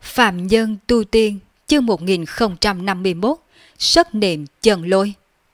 Phạm Nhân Tu Tiên, chương 1051, Sất Niệm Chân Lôi.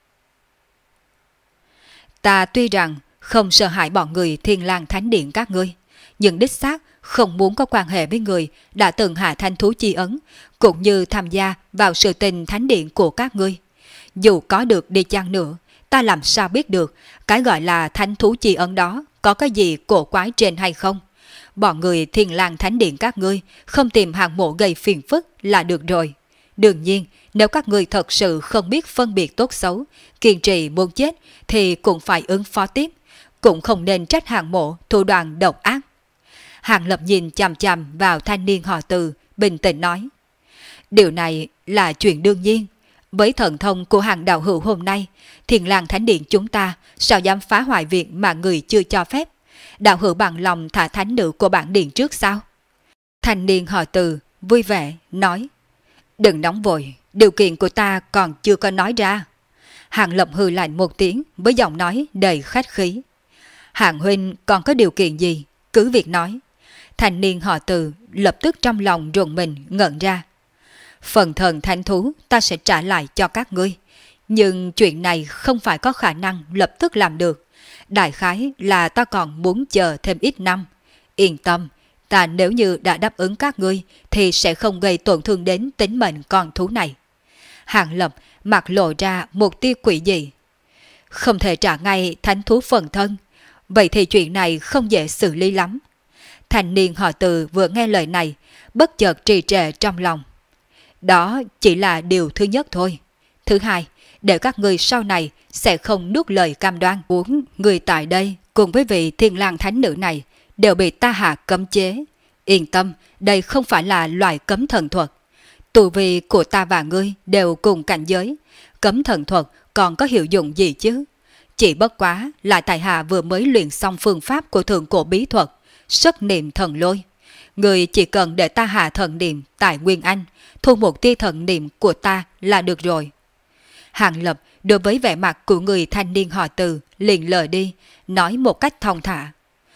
Ta tuy rằng không sợ hãi bọn người Thiên Lang Thánh Điện các ngươi, nhưng đích xác không muốn có quan hệ với người đã từng hạ thanh thú chi ấn, cũng như tham gia vào sự tình thánh điện của các ngươi. Dù có được đi chăng nữa, ta làm sao biết được cái gọi là thánh thú chi ấn đó có cái gì cổ quái trên hay không? Bọn người Thiên Lang Thánh Điện các ngươi không tìm hàng mộ gây phiền phức là được rồi. Đương nhiên, nếu các ngươi thật sự không biết phân biệt tốt xấu, kiên trì muốn chết thì cũng phải ứng phó tiếp, cũng không nên trách hàng mộ thủ đoạn độc ác. Hàng Lập nhìn chằm chằm vào thanh niên họ Từ, bình tĩnh nói: điều này là chuyện đương nhiên. Với thần thông của hàng đạo hữu hôm nay, Thiên Lang Thánh Điện chúng ta sao dám phá hoại việc mà người chưa cho phép? Đạo hữu bằng lòng thả thánh nữ của bản điện trước sao? Thanh niên họ Từ vui vẻ nói: đừng nóng vội, điều kiện của ta còn chưa có nói ra. Hàng Lập hừ lạnh một tiếng với giọng nói đầy khách khí: Hàng huynh còn có điều kiện gì, cứ việc nói. Thanh niên họ Từ lập tức trong lòng rùng mình ngẩn ra. Phần thần thánh thú ta sẽ trả lại cho các ngươi, nhưng chuyện này không phải có khả năng lập tức làm được. Đại khái là ta còn muốn chờ thêm ít năm. Yên tâm, ta nếu như đã đáp ứng các ngươi thì sẽ không gây tổn thương đến tính mệnh con thú này. Hàng Lập mặt lộ ra một tia quỷ dị. Không thể trả ngay thánh thú phần thân, vậy thì chuyện này không dễ xử lý lắm. Thanh niên họ Từ vừa nghe lời này, bất chợt trì trệ trong lòng. Đó chỉ là điều thứ nhất thôi. Thứ hai, để các ngươi sau này sẽ không nuốt lời cam đoan. Muốn người tại đây cùng với vị Thiên Lang Thánh Nữ này đều bị ta hạ cấm chế. Yên tâm, đây không phải là loại cấm thần thuật. Tu vi của ta và ngươi đều cùng cảnh giới. Cấm thần thuật còn có hiệu dụng gì chứ? Chỉ bất quá là tại hạ vừa mới luyện xong phương pháp của thượng cổ bí thuật Sất Niệm Thần Lôi. Người chỉ cần để ta hạ thần niệm tại Nguyên Anh, thu một tia thần niệm của ta là được rồi. Hàng Lập đối với vẻ mặt của người thanh niên họ Từ liền lờ đi, nói một cách thong thả: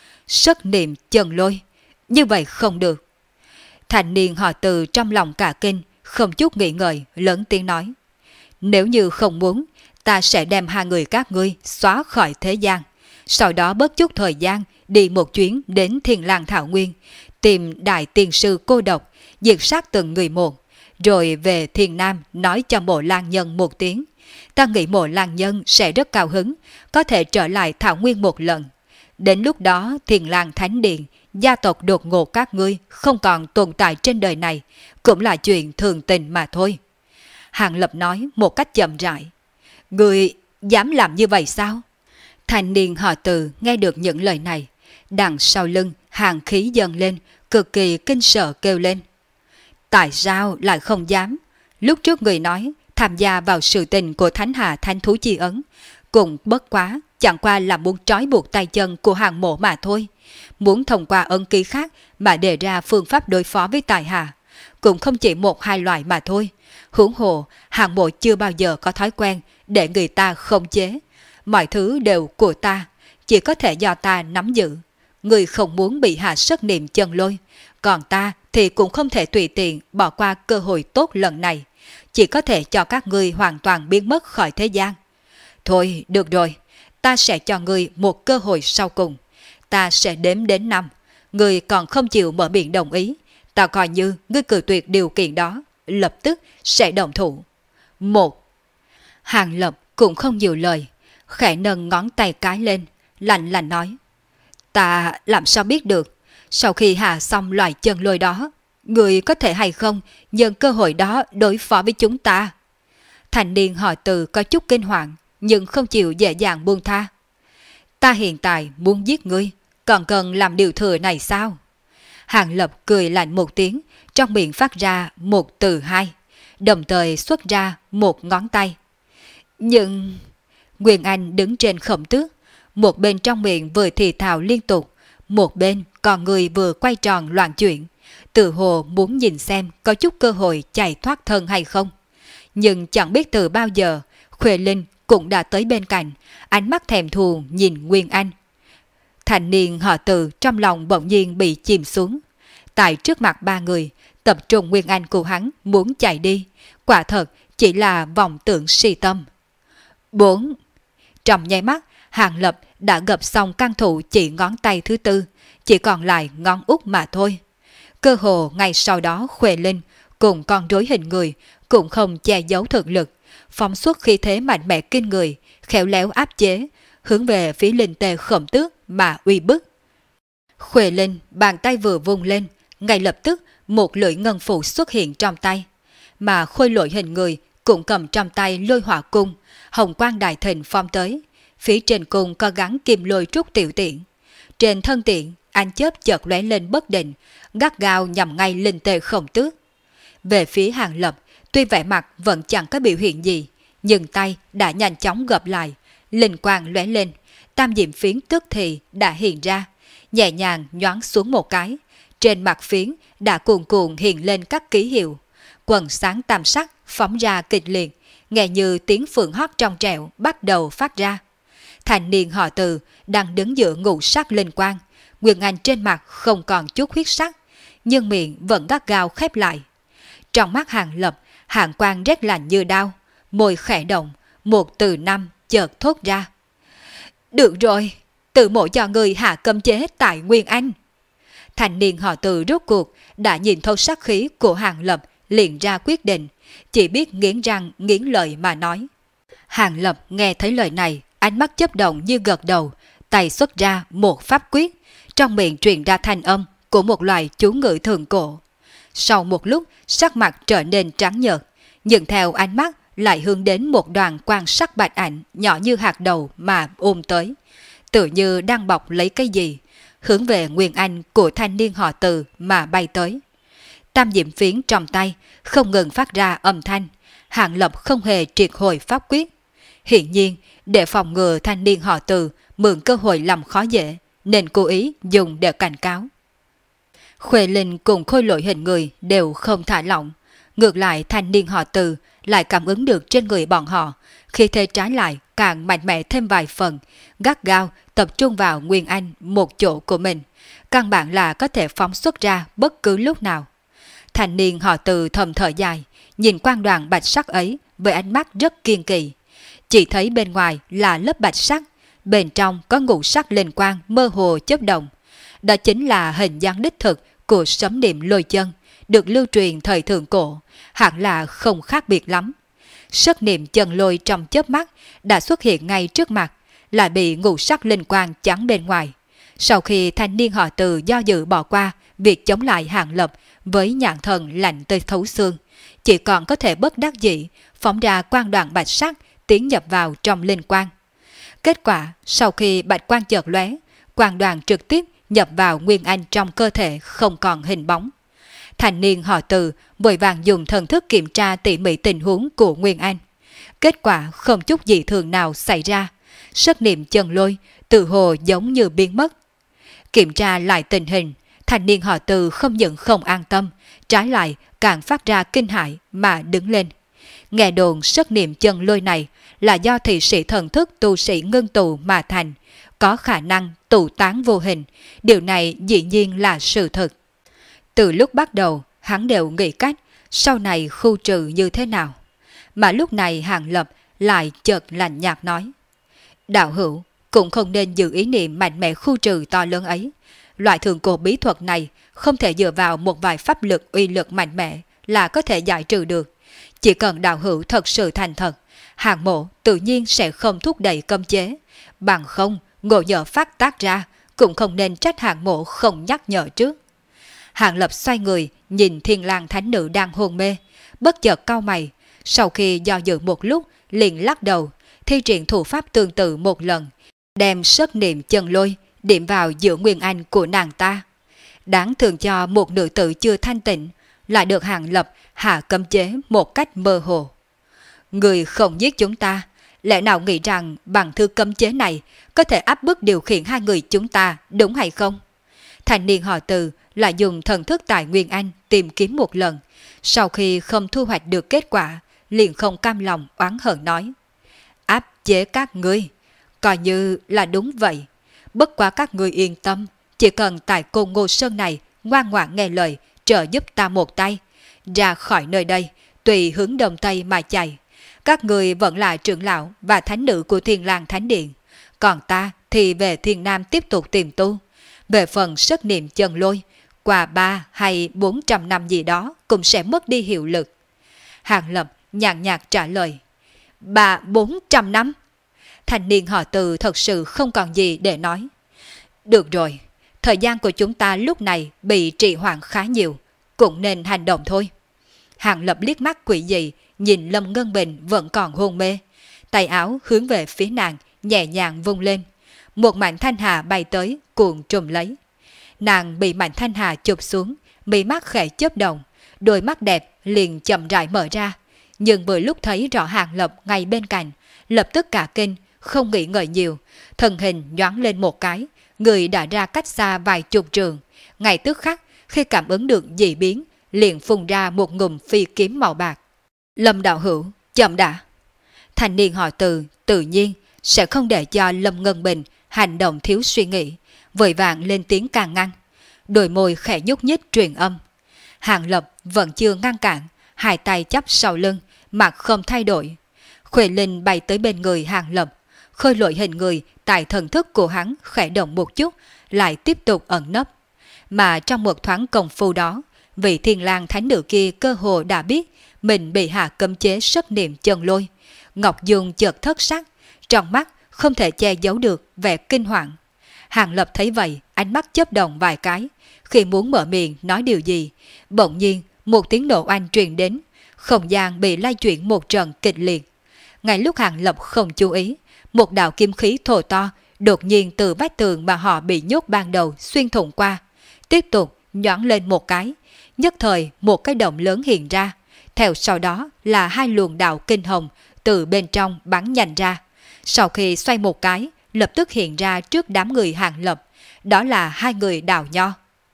Sất Niệm Chân Lôi, như vậy không được. Thanh niên họ Từ trong lòng cả kinh, không chút nghĩ ngợi, lớn tiếng nói: nếu như không muốn, ta sẽ đem hai người các ngươi xóa khỏi thế gian, sau đó bớt chút thời gian đi một chuyến đến Thiên Lang Thảo Nguyên, tìm đại tiên sư cô độc, diệt sát từng người một, rồi về Thiên Nam nói cho Mộ Lang Nhân một tiếng. Ta nghĩ Mộ Lang Nhân sẽ rất cao hứng, có thể trở lại Thảo Nguyên một lần. Đến lúc đó Thiên Lang Thánh Điện, gia tộc đột ngột các ngươi không còn tồn tại trên đời này, cũng là chuyện thường tình mà thôi. Hàng Lập nói một cách chậm rãi: Ngươi dám làm như vậy sao? Thanh niên họ Từ nghe được những lời này, đằng sau lưng hàng khí dâng lên, cực kỳ kinh sợ kêu lên: tại sao lại không dám? Lúc trước người nói tham gia vào sự tình của Thánh Hà Thánh Thú Chi Ấn, cũng bất quá chẳng qua là muốn trói buộc tay chân của hàng mộ mà thôi. Muốn thông qua ấn ký khác mà đề ra phương pháp đối phó với tài hạ, cũng không chỉ một hai loại mà thôi. Huống hồ hàng mộ chưa bao giờ có thói quen để người ta khống chế. Mọi thứ đều của ta, chỉ có thể do ta nắm giữ. Người không muốn bị hạ Sất Niệm Chân Lôi, còn ta thì cũng không thể tùy tiện bỏ qua cơ hội tốt lần này. Chỉ có thể cho các ngươi hoàn toàn biến mất khỏi thế gian. Thôi được rồi, ta sẽ cho ngươi một cơ hội sau cùng. Ta sẽ đếm đến 5. Ngươi còn không chịu mở miệng đồng ý, ta coi như ngươi cự tuyệt điều kiện đó, lập tức sẽ động thủ. 1. Hàng Lập cũng không nhiều lời, khẽ nâng ngón tay cái lên, lạnh lạnh nói: ta làm sao biết được, sau khi hạ xong loại chân lôi đó, người có thể hay không nhân cơ hội đó đối phó với chúng ta? Thanh niên họ Từ có chút kinh hoàng, nhưng không chịu dễ dàng buông tha. Ta hiện tại muốn giết ngươi, còn cần làm điều thừa này sao? Hàng Lập cười lạnh một tiếng, trong miệng phát ra một từ hai, đồng thời xuất ra một ngón tay. Nhưng Nguyên Anh đứng trên khổng tước, một bên trong miệng vừa thì thào liên tục, một bên còn người vừa quay tròn loạn chuyển, tự hồ muốn nhìn xem có chút cơ hội chạy thoát thân hay không. Nhưng chẳng biết từ bao giờ, Khuê Linh cũng đã tới bên cạnh, ánh mắt thèm thuồng nhìn Nguyên Anh. Thanh niên họ Từ trong lòng bỗng nhiên bị chìm xuống. Tại trước mặt ba người, tập trung nguyên anh của hắn muốn chạy đi, quả thật chỉ là vọng tưởng si tâm. 4. Trong nháy mắt, Hàng Lập đã gập xong căn thủ chỉ ngón tay thứ tư, chỉ còn lại ngón út mà thôi. Cơ hồ ngay sau đó Khuê Linh cùng con rối hình người cũng không che giấu thực lực, phóng xuất khí thế mạnh mẽ kinh người, khéo léo áp chế, hướng về phía Linh Tê Khổng Tước mà uy bức. Khuê Linh bàn tay vừa vung lên, ngay lập tức một lưỡi ngân phù xuất hiện trong tay, mà Khôi Lỗi hình người cũng cầm trong tay lôi hỏa cung, hồng quang đại thịnh phong tới. Phía trên cung có gắn kim lôi trúc tiểu tiện. Trên thân tiện, ánh chớp chợt lóe lên bất định, gắt gao nhằm ngay Linh Tê Khổng Tước. Về phía Hàng Lập, tuy vẻ mặt vẫn chẳng có biểu hiện gì, nhưng tay đã nhanh chóng gập lại, linh quang lóe lên, tam diệm phiến tức thì đã hiện ra, nhẹ nhàng nhoáng xuống một cái. Trên mặt phiến đã cuồn cuộn hiện lên các ký hiệu, quần sáng tam sắc phóng ra kịch liệt, nghe như tiếng phượng hót trong trẻo bắt đầu phát ra. Thanh niên họ Từ đang đứng giữa ngũ sắc linh quang, nguyên anh trên mặt không còn chút huyết sắc, nhưng miệng vẫn gắt gao khép lại. Trong mắt Hàng Lập, hàn quang rét lạnh như đao, môi khẽ động, một từ năm chợt thốt ra. Được rồi, tự mộ cho người hạ cấm chế tại Nguyên Anh. Thanh niên họ Từ rốt cuộc đã nhìn thấu sát khí của Hàng Lập, liền ra quyết định, chỉ biết nghiến răng nghiến lợi mà nói. Hàng Lập nghe thấy lời này, ánh mắt chớp động như gật đầu, tay xuất ra một pháp quyết, trong miệng truyền ra thanh âm của một loài chú ngữ thượng cổ. Sau một lúc, sắc mặt trở nên trắng nhợt, nhưng theo ánh mắt lại hướng đến một đoàn quang sắc bạch ảnh nhỏ như hạt đậu mà ôm tới, tự như đang bọc lấy cái gì, hướng về Nguyên Anh của thanh niên họ Từ mà bay tới. Tam diệm phiến trong tay không ngừng phát ra âm thanh, Hàng Lập không hề triệt hồi pháp quyết. Hiển nhiên, để phòng ngừa thanh niên họ Từ mượn cơ hội làm khó dễ, nên cố ý dùng để cảnh cáo. Khuê Linh cùng Khôi Lỗi hình người đều không thả lỏng, ngược lại thanh niên họ Từ lại cảm ứng được trên người bọn họ, khi thế trái lại càng mạnh mẽ thêm vài phần, gắt gao tập trung vào Nguyên Anh một chỗ của mình, căn bản là có thể phóng xuất ra bất cứ lúc nào. Thanh niên họ Từ thầm thở dài, nhìn quang đoàn bạch sắc ấy với ánh mắt rất kiên kỳ. Chỉ thấy bên ngoài là lớp bạch sắc, bên trong có ngũ sắc linh quang mơ hồ chớp động. Đó chính là hình dáng đích thực của sấm niệm lôi chân, được lưu truyền thời thượng cổ, hẳn là không khác biệt lắm. Sức niệm chân lôi trong chớp mắt đã xuất hiện ngay trước mặt, lại bị ngũ sắc linh quang chắn bên ngoài. Sau khi thanh niên họ Từ do dự bỏ qua việc chống lại Hàng Lập với nhãn thần lạnh tới thấu xương, chỉ còn có thể bất đắc dĩ phóng ra quang đoàn bạch sắc tiến nhập vào trong linh quang. Kết quả, sau khi bạch quang chợt lóe, quang đoàn trực tiếp nhập vào Nguyên Anh trong cơ thể không còn hình bóng. Thanh niên họ Từ vội vàng dùng thần thức kiểm tra tỉ mỉ tình huống của Nguyên Anh. Kết quả không chút dị thường nào xảy ra, sức niệm chân lôi tự hồ giống như biến mất. Kiểm tra lại tình hình, thanh niên họ Từ không những không an tâm, trái lại càng phát ra kinh hãi mà đứng lên. Nghe đồn sức niệm chân lôi này là do thị sĩ thần thức tu sĩ ngưng tụ mà thành, có khả năng tụ tán vô hình, điều này dĩ nhiên là sự thật. Từ lúc bắt đầu, hắn đều nghĩ cách sau này khu trừ như thế nào. Mà lúc này Hàng Lập lại chợt lạnh nhạt nói. Đạo hữu cũng không nên giữ ý niệm mạnh mẽ khu trừ to lớn ấy. Loại thượng cổ bí thuật này không thể dựa vào một vài pháp lực uy lực mạnh mẽ là có thể giải trừ được. Chỉ cần đạo hữu thật sự thành thật, Hàng mộ tự nhiên sẽ không thúc đẩy cấm chế. Bằng không, ngộ nhỡ phát tác ra, cũng không nên trách Hàng mộ không nhắc nhở trước. Hàng Lập xoay người, nhìn Thiên Lang Thánh Nữ đang hôn mê, bất chợt cau mày. Sau khi do dự một lúc, liền lắc đầu, thi triển thủ pháp tương tự một lần, đem sức niệm chân lôi điểm vào giữa Nguyên Anh của nàng ta. Đáng thường cho một nữ tử chưa thanh tịnh, lại được Hàng Lập hạ cấm chế một cách mơ hồ. Người không giết chúng ta, lẽ nào nghĩ rằng bằng thư cấm chế này có thể áp bức điều khiển hai người chúng ta, đúng hay không? Thanh niên họ Từ lại dùng thần thức tại Nguyên Anh tìm kiếm một lần, sau khi không thu hoạch được kết quả, liền không cam lòng oán hờn nói. Áp chế các ngươi, coi như là đúng vậy. Bất quá các ngươi yên tâm, chỉ cần tại Côn Ngô Sơn này ngoan ngoãn nghe lời, trợ giúp ta một tay, ra khỏi nơi đây, tùy hướng đông tây mà chạy. Các người vẫn là trưởng lão và thánh nữ của Thiên Lang Thánh Điện, còn ta thì về Thiên Nam tiếp tục tìm tu. Về phần sức niệm chân lôi, qua 3 hay 400 năm gì đó cũng sẽ mất đi hiệu lực. Hàng Lập nhàn nhạt trả lời. 300-400 năm? Thanh niên họ Từ thật sự không còn gì để nói. Được rồi, thời gian của chúng ta lúc này bị trì hoãn khá nhiều, cũng nên hành động thôi. Hàng Lập liếc mắt quỷ dị, nhìn Lâm Ngân Bình vẫn còn hôn mê. Tay áo hướng về phía nàng, nhẹ nhàng vung lên. Một mảnh thanh hà bay tới, cuộn trùm lấy. Nàng bị mảnh thanh hà chụp xuống, mí mắt khẽ chớp động, đôi mắt đẹp liền chậm rãi mở ra. Nhưng vừa lúc thấy rõ Hàng Lập ngay bên cạnh, lập tức cả kinh, không nghĩ ngợi nhiều, thân hình nhoáng lên một cái, người đã ra cách xa vài chục trường. Ngay tức khắc, khi cảm ứng được dị biến, liền phun ra một ngụm phi kiếm màu bạc. Lâm đạo hữu, chậm đã. Thanh niên họ Từ tự nhiên sẽ không để cho Lâm Ngân Bình hành động thiếu suy nghĩ, vội vàng lên tiếng can ngăn. Đôi môi khẽ nhúc nhích truyền âm. Hàng Lập vẫn chưa ngăn cản, hai tay chắp sau lưng, mặt không thay đổi. Khuê Linh bay tới bên người Hàng Lập, khơi lội hình người tại thần thức của hắn khẽ động một chút, lại tiếp tục ẩn nấp. Mà trong một thoáng công phu đó, vị Thiên Lang Thánh nữ kia cơ hồ đã biết mình bị hạ cấm chế sức niệm chân lôi. Ngọc Dung chợt thất sắc, trong mắt không thể che giấu được vẻ kinh hoàng. Hàng Lập thấy vậy, ánh mắt chớp động vài cái, khi muốn mở miệng nói điều gì, bỗng nhiên một tiếng nổ oanh truyền đến, không gian bị lay chuyển một trận kịch liệt. Ngay lúc Hàng Lập không chú ý, một đạo kim khí thô to đột nhiên từ vách tường mà họ bị nhốt ban đầu xuyên thủng qua, tiếp tục nhoáng lên một cái, nhất thời một cái động lớn hiện ra, theo sau đó là hai luồng đạo kinh hồng từ bên trong bắn nhanh ra. Sau khi xoay một cái, lập tức hiện ra trước đám người Hàng Lập, đó là hai người Đào Nho.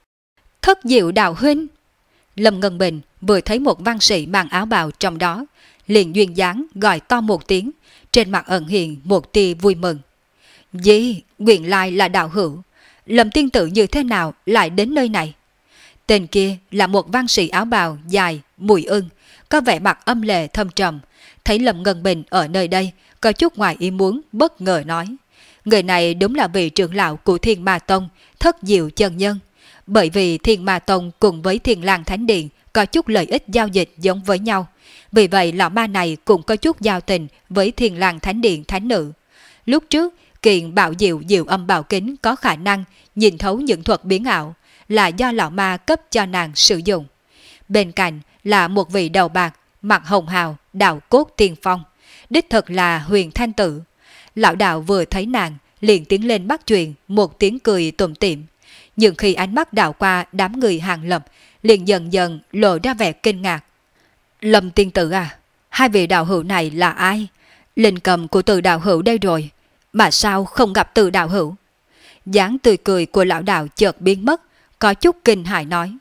Thất Diệu Đạo huynh. Lâm Ngân Bình vừa thấy một văn sĩ mang áo bào trong đó, liền duyên dáng gọi to một tiếng, trên mặt ẩn hiện một tia vui mừng. Gì, nguyên lai là đạo hữu, Lâm tiên tử như thế nào lại đến nơi này? Tên kia là một văn sĩ áo bào dài, mùi ưng, có vẻ mặt âm lệ thâm trầm. Thấy Lâm Ngân Bình ở nơi đây, có chút ngoài ý muốn, bất ngờ nói. Người này đúng là vị trưởng lão của Thiên Ma Tông, Thất Diệu chân nhân. Bởi vì Thiên Ma Tông cùng với Thiên Lang Thánh Điện có chút lợi ích giao dịch giống với nhau. Vì vậy lão ma này cũng có chút giao tình với Thiên Lang Thánh Điện Thánh Nữ. Lúc trước, kiện Bảo Diệu Diệu Âm Bảo Kính có khả năng nhìn thấu những thuật biến ảo, là do lão ma cấp cho nàng sử dụng. Bên cạnh là một vị đầu bạc, mặt hồng hào, đạo cốt tiên phong, đích thực là Huyền Thanh Tử. Lão đạo vừa thấy nàng, liền tiến lên bắt chuyện, một tiếng cười tủm tỉm. Nhưng khi ánh mắt đảo qua đám người Hàng Lập, liền dần dần lộ ra vẻ kinh ngạc. Lâm tiên tử à, hai vị đạo hữu này là ai? Linh cầm của Từ đạo hữu đây rồi, mà sao không gặp Từ đạo hữu? Dáng tươi cười của lão đạo chợt biến mất, có chút kinh hãi nói.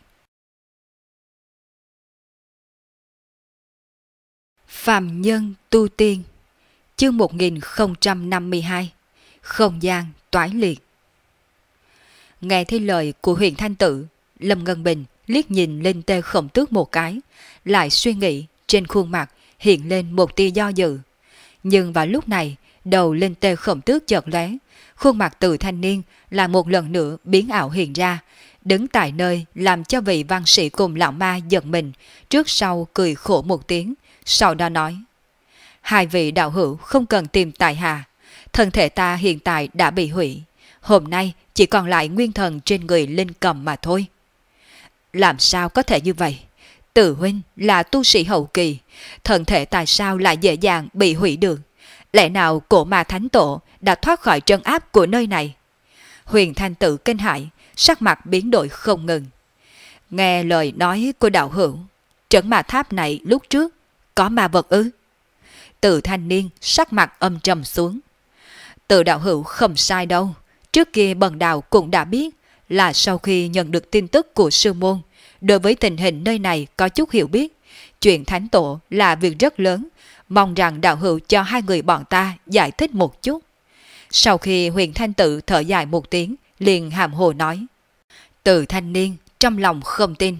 Phàm nhân tu tiên, chương 1052, không gian toái liệt. Nghe thấy lời của Huyền Thanh Tử, Lâm Ngân Bình liếc nhìn Linh Tê Khổng Tước một cái, lại suy nghĩ, trên khuôn mặt hiện lên một tia do dự. Nhưng vào lúc này, đầu Linh Tê Khổng Tước chợt lóe, khuôn mặt Từ thanh niên là một lần nữa biến ảo hiện ra, đứng tại nơi làm cho vị văn sĩ cùng lão ma giận mình, trước sau cười khổ một tiếng, sau đó nói. Hai vị đạo hữu không cần tìm tại hạ, thân thể ta hiện tại đã bị hủy, hôm nay chỉ còn lại nguyên thần trên người Linh Cầm mà thôi. Làm sao có thể như vậy? Từ huynh là tu sĩ hậu kỳ, thân thể tại sao lại dễ dàng bị hủy được? Lẽ nào cổ ma thánh tổ đã thoát khỏi trấn áp của nơi này? Huyền Thanh Tử kinh hãi, sắc mặt biến đổi không ngừng. Nghe lời nói của đạo hữu, trấn ma tháp này lúc trước có ma vật ư? Từ thanh niên sắc mặt âm trầm xuống. Từ đạo hữu không sai đâu, trước kia bần đạo cũng đã biết là sau khi nhận được tin tức của sư môn, đối với tình hình nơi này có chút hiểu biết. Chuyện thánh tổ là việc rất lớn, mong rằng đạo hữu cho hai người bọn ta giải thích một chút. Sau khi Huyền Thanh Tử thở dài một tiếng, liền hàm hồ nói. Từ thanh niên trong lòng không tin,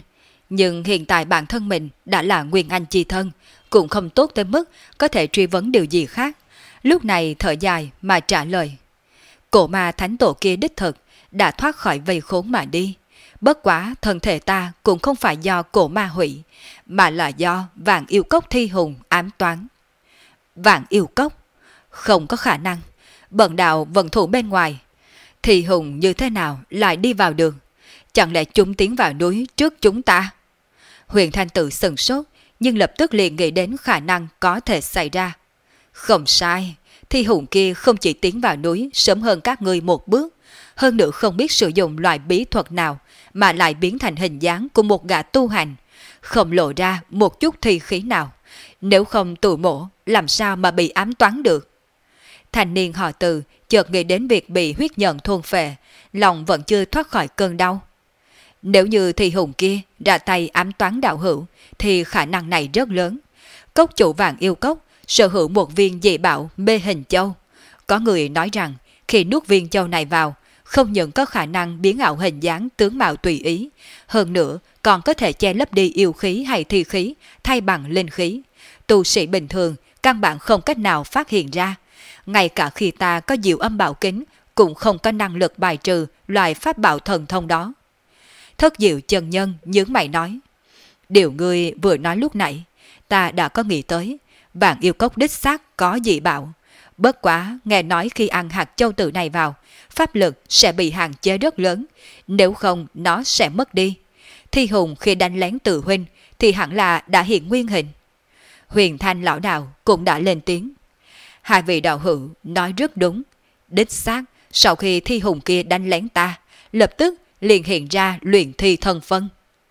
Nhưng hiện tại bản thân mình đã là Nguyên Anh chi thân, cũng không tốt tới mức có thể truy vấn điều gì khác. Lúc này thở dài mà trả lời. Cổ ma thánh tổ kia đích thực đã thoát khỏi vây khốn mà đi. Bất quá thân thể ta cũng không phải do cổ ma hủy, mà là do Vạn Yêu Cốc thi hùng ám toán. Vạn Yêu Cốc? Không có khả năng. Bần đạo vận thủ bên ngoài. Thi hùng như thế nào lại đi vào đường? Chẳng lẽ chúng tiến vào núi trước chúng ta? Huyền Thanh Tử sừng sốt, nhưng lập tức liền nghĩ đến khả năng có thể xảy ra. Không sai, Thi hùng kia không chỉ tiến vào núi sớm hơn các ngươi một bước, hơn nữa không biết sử dụng loại bí thuật nào mà lại biến thành hình dáng của một gã tu hành, không lộ ra một chút thi khí nào. Nếu không tụi mổ làm sao mà bị ám toán được? Thanh niên họ Từ chợt nghĩ đến việc bị huyết nhận thôn phệ, lòng vẫn chưa thoát khỏi cơn đau. Nếu như Thi hùng kia ra tay ám toán đạo hữu thì khả năng này rất lớn. Cốc chủ Vạn Yêu Cốc sở hữu một viên dị bảo mê hình châu. Có người nói rằng khi nuốt viên châu này vào, không những có khả năng biến ảo hình dáng tướng mạo tùy ý, hơn nữa còn có thể che lấp đi yêu khí hay thi khí thay bằng linh khí. Tu sĩ bình thường căn bản không cách nào phát hiện ra. Ngay cả khi ta có diệu âm bảo kính cũng không có năng lực bài trừ loại pháp bảo thần thông đó. Thất Diệu chân nhân nhướng mày nói. Điều ngươi vừa nói lúc nãy, ta đã có nghĩ tới. Vạn Yêu Cốc đích xác có dị bảo. Bất quá nghe nói khi ăn hạt châu tử này vào, pháp lực sẽ bị hạn chế rất lớn, nếu không nó sẽ mất đi. Thi hùng khi đánh lén Từ huynh thì hẳn là đã hiện nguyên hình. Huyền Thanh lão đạo cũng đã lên tiếng. Hai vị đạo hữu nói rất đúng. Đích xác, sau khi Thi hùng kia đánh lén ta, lập tức liền hiện ra luyện thi thân phân.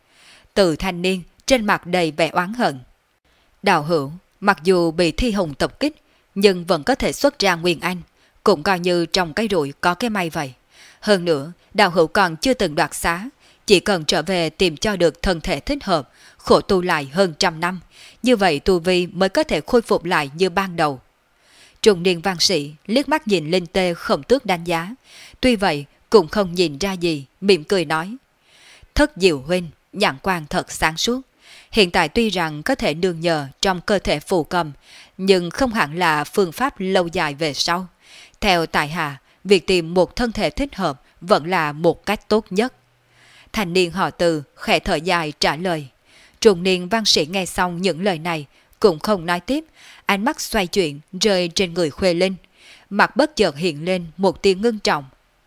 Từ thanh niên trên mặt đầy vẻ oán hận. Đạo hữu, mặc dù bị Thi hùng tập kích, nhưng vẫn có thể xuất ra Nguyên Anh, cũng coi như trong cái rủi có cái may vậy. Hơn nữa, đạo hữu còn chưa từng đoạt xá, chỉ cần trở về tìm cho được thân thể thích hợp, khổ tu lại hơn 100 năm, như vậy tu vi mới có thể khôi phục lại như ban đầu. Trung niên văn sĩ liếc mắt nhìn Linh Tê Khổng Tước đánh giá, tuy vậy cũng không nhìn ra gì, mỉm cười nói. Thất Diệu huynh, nhãn quan thật sáng suốt. Hiện tại tuy rằng có thể nương nhờ trong cơ thể phù cầm, nhưng không hẳn là phương pháp lâu dài về sau. Theo tại hạ, việc tìm một thân thể thích hợp vẫn là một cách tốt nhất. Thanh niên họ Từ khẽ thở dài trả lời. Trung niên văn sĩ nghe xong những lời này cũng không nói tiếp, ánh mắt xoay chuyển rơi trên người Khuê Linh, mặt bất chợt hiện lên một tia ngưng trọng.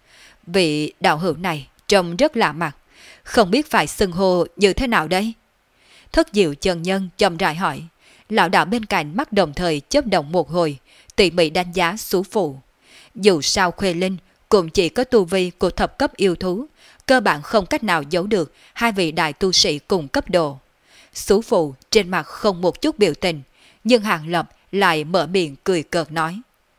Vị đạo hữu này trông rất lạ mặt, không biết phải xưng hô như thế nào đây? Thất Diệu chân nhân chậm rãi hỏi. Lão đạo bên cạnh mắt đồng thời chớp động một hồi, tỉ mỉ đánh giá Sú Phụ. Dù sao Khuê Linh cũng chỉ có tu vi của thập cấp yêu thú, cơ bản không cách nào giấu được hai vị đại tu sĩ cùng cấp độ. Sú Phụ trên mặt không một chút biểu tình, nhưng Hàng Lập lại mở miệng cười cợt nói.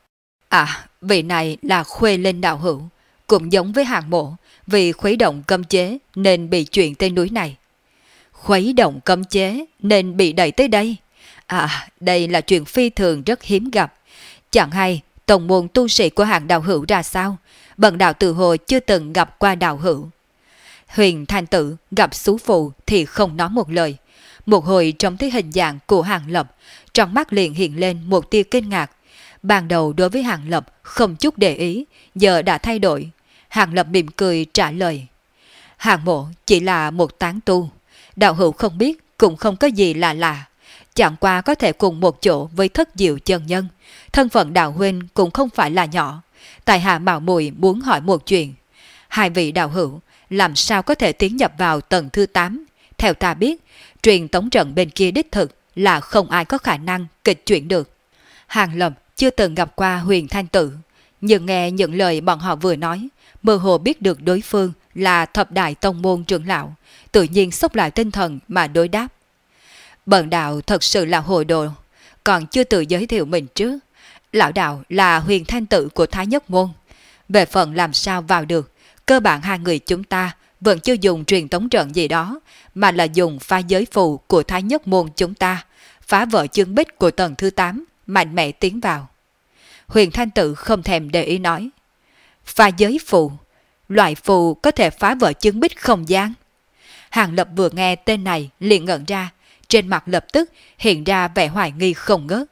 À, vị này là Khuê Linh đạo hữu, cũng giống với Hàng Mộ, vì khuấy động cấm chế nên bị chuyển tới núi này. Khuấy động cấm chế nên bị đẩy tới đây. À, đây là chuyện phi thường rất hiếm gặp. Chẳng hay tổng môn tu sĩ của Hàng đạo hữu ra sao? Bần đạo tự hồ chưa từng gặp qua đạo hữu. Huyền Thanh Tử gặp Sú Phụ thì không nói một lời. Một hồi trông thấy hình dạng của Hàng Lập, trong mắt liền hiện lên một tia kinh ngạc. Ban đầu đối với Hàng Lập không chút để ý, giờ đã thay đổi. Hàng Lập mỉm cười trả lời. Hàng Mộ chỉ là một tán tu. Đạo hữu không biết cũng không có gì là lạ. Chẳng qua có thể cùng một chỗ với Thất Diệu chân nhân. Thân phận đạo huynh cũng không phải là nhỏ. Tại hạ mạo muội muốn hỏi một chuyện. Hai vị đạo hữu làm sao có thể tiến nhập vào tầng thứ 8? Theo ta biết, truyền tống trận bên kia đích thực là không ai có khả năng kịch chuyển được. Hàng Lập chưa từng gặp qua Huyền Thanh Tử, nhưng nghe những lời bọn họ vừa nói, mơ hồ biết được đối phương là thập đại tông môn trưởng lão, tự nhiên xốc lại tinh thần mà đối đáp. Bần đạo thật sự là hồ đồ, còn chưa tự giới thiệu mình trước. Lão đạo là Huyền Thanh Tử của Thái Nhất Môn. Về phần làm sao vào được, cơ bản hai người chúng ta vẫn chưa dùng truyền tống trận gì đó, mà là dùng pha giới phù của Thái Nhất Môn chúng ta, phá vỡ chương bích của tầng thứ 8, mạnh mẽ tiến vào. Huyền Thanh Tử không thèm để ý nói. Pha giới phù, loại phù có thể phá vỡ chương bích không gian. Hàng Lập vừa nghe tên này liền ngẩn ra, trên mặt lập tức hiện ra vẻ hoài nghi không ngớt.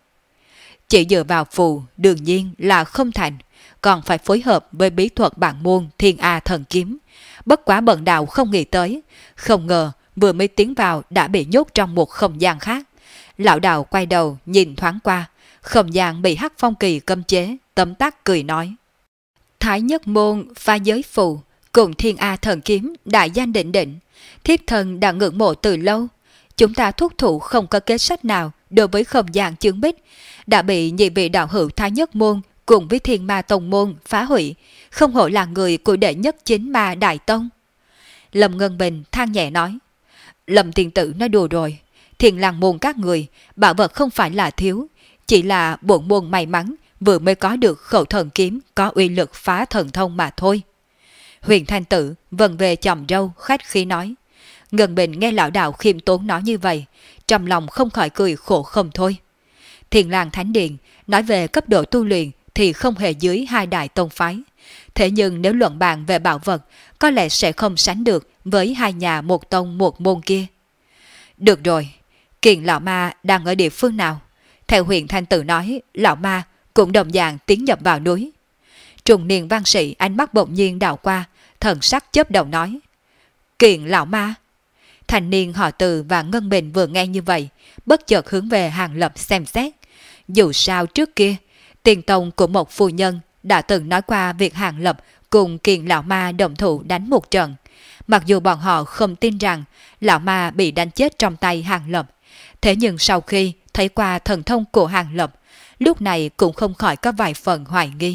Chỉ dựa vào phù đương nhiên là không thành, còn phải phối hợp với bí thuật bản môn Thiên A Thần Kiếm. Bất quá bần đạo không nghĩ tới, không ngờ vừa mới tiến vào đã bị nhốt trong một không gian khác. Lão đạo quay đầu nhìn thoáng qua, không gian bị Hắc Phong Kỳ cấm chế, tấm tắc cười nói. Thái Nhất Môn phá giới phù cùng Thiên A Thần Kiếm đại danh định định, thiếp thần đã ngưỡng mộ từ lâu. Chúng ta thúc thủ không có kế sách nào đối với không gian chướng bích, đã bị nhị vị đạo hữu Thái Nhất Môn cùng với Thiên Ma Tông Môn phá hủy, không hổ là người của đệ nhất chính ma Đại Tông. Lâm Ngân Bình than nhẹ nói, Lâm tiền tử nói đùa rồi, Thiên Lang môn các người, bảo vật không phải là thiếu, chỉ là bổn môn may mắn vừa mới có được khẩu thần kiếm có uy lực phá thần thông mà thôi. Huyền Thanh Tử vần về chòm râu khách khí nói. Ngân Bình nghe lão đạo khiêm tốn nói như vậy, trong lòng không khỏi cười khổ không thôi. Thiên Lang Thánh Điện nói về cấp độ tu luyện thì không hề dưới hai đại tông phái. Thế nhưng nếu luận bàn về bảo vật, có lẽ sẽ không sánh được với hai nhà một tông một môn kia. Được rồi, Kiền lão ma đang ở địa phương nào? Theo Huyền Thanh Tử nói, lão ma cũng đồng dạng tiến nhập vào núi. Trùng niên văn sĩ ánh mắt bỗng nhiên đảo qua, thần sắc chớp đầu nói. Kiền lão ma? Thành niên họ Từ và Ngân Bình vừa nghe như vậy, bất chợt hướng về Hàng Lập xem xét. Dù sao trước kia, tiền tông của một phu nhân đã từng nói qua việc Hàng Lập cùng Kiền lão ma đồng thủ đánh một trận. Mặc dù bọn họ không tin rằng lão ma bị đánh chết trong tay Hàng Lập, thế nhưng sau khi thấy qua thần thông của Hàng Lập, lúc này cũng không khỏi có vài phần hoài nghi.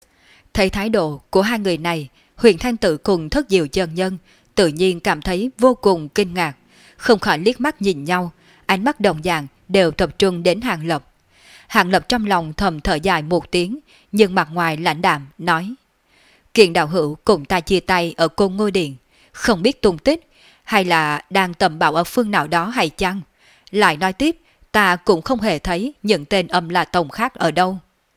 Thấy thái độ của hai người này, Huyền Thanh Tử cùng Thất Diệu chân nhân tự nhiên cảm thấy vô cùng kinh ngạc, không khỏi liếc mắt nhìn nhau, ánh mắt đồng dạng đều tập trung đến Hàng Lập. Hàng Lập trong lòng thầm thở dài một tiếng, nhưng mặt ngoài lãnh đạm nói: Kiền đạo hữu cùng ta chia tay ở Côn Ngôi Điện, không biết tung tích, hay là đang tầm bảo ở phương nào đó hay chăng? Lại nói tiếp, ta cũng không hề thấy những tên âm là tông khác ở đâu.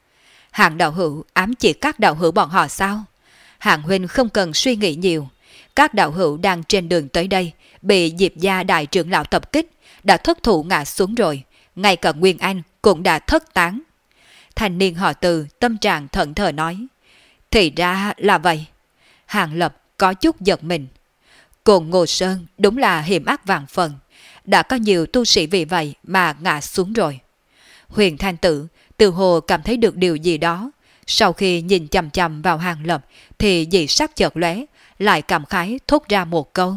Hàng đạo hữu ám chỉ các đạo hữu bọn họ sao? Hàng huynh không cần suy nghĩ nhiều. Các đạo hữu đang trên đường tới đây, bị Diệp gia đại trưởng lão tập kích, đã thất thủ ngã xuống rồi. Ngay cả Nguyên Anh cũng đã thất tán. Thành niên họ Từ tâm trạng thẫn thờ nói. Thì ra là vậy. Hàng Lập có chút giật mình. Cồn Ngô Sơn đúng là hiểm ác vạn phần. Đã có nhiều tu sĩ vì vậy mà ngã xuống rồi. Huyền Thanh Tử từ hồ cảm thấy được điều gì đó. Sau khi nhìn chằm chằm vào Hàng Lập thì dị sắc chợt lóe, lại cảm khái thốt ra một câu.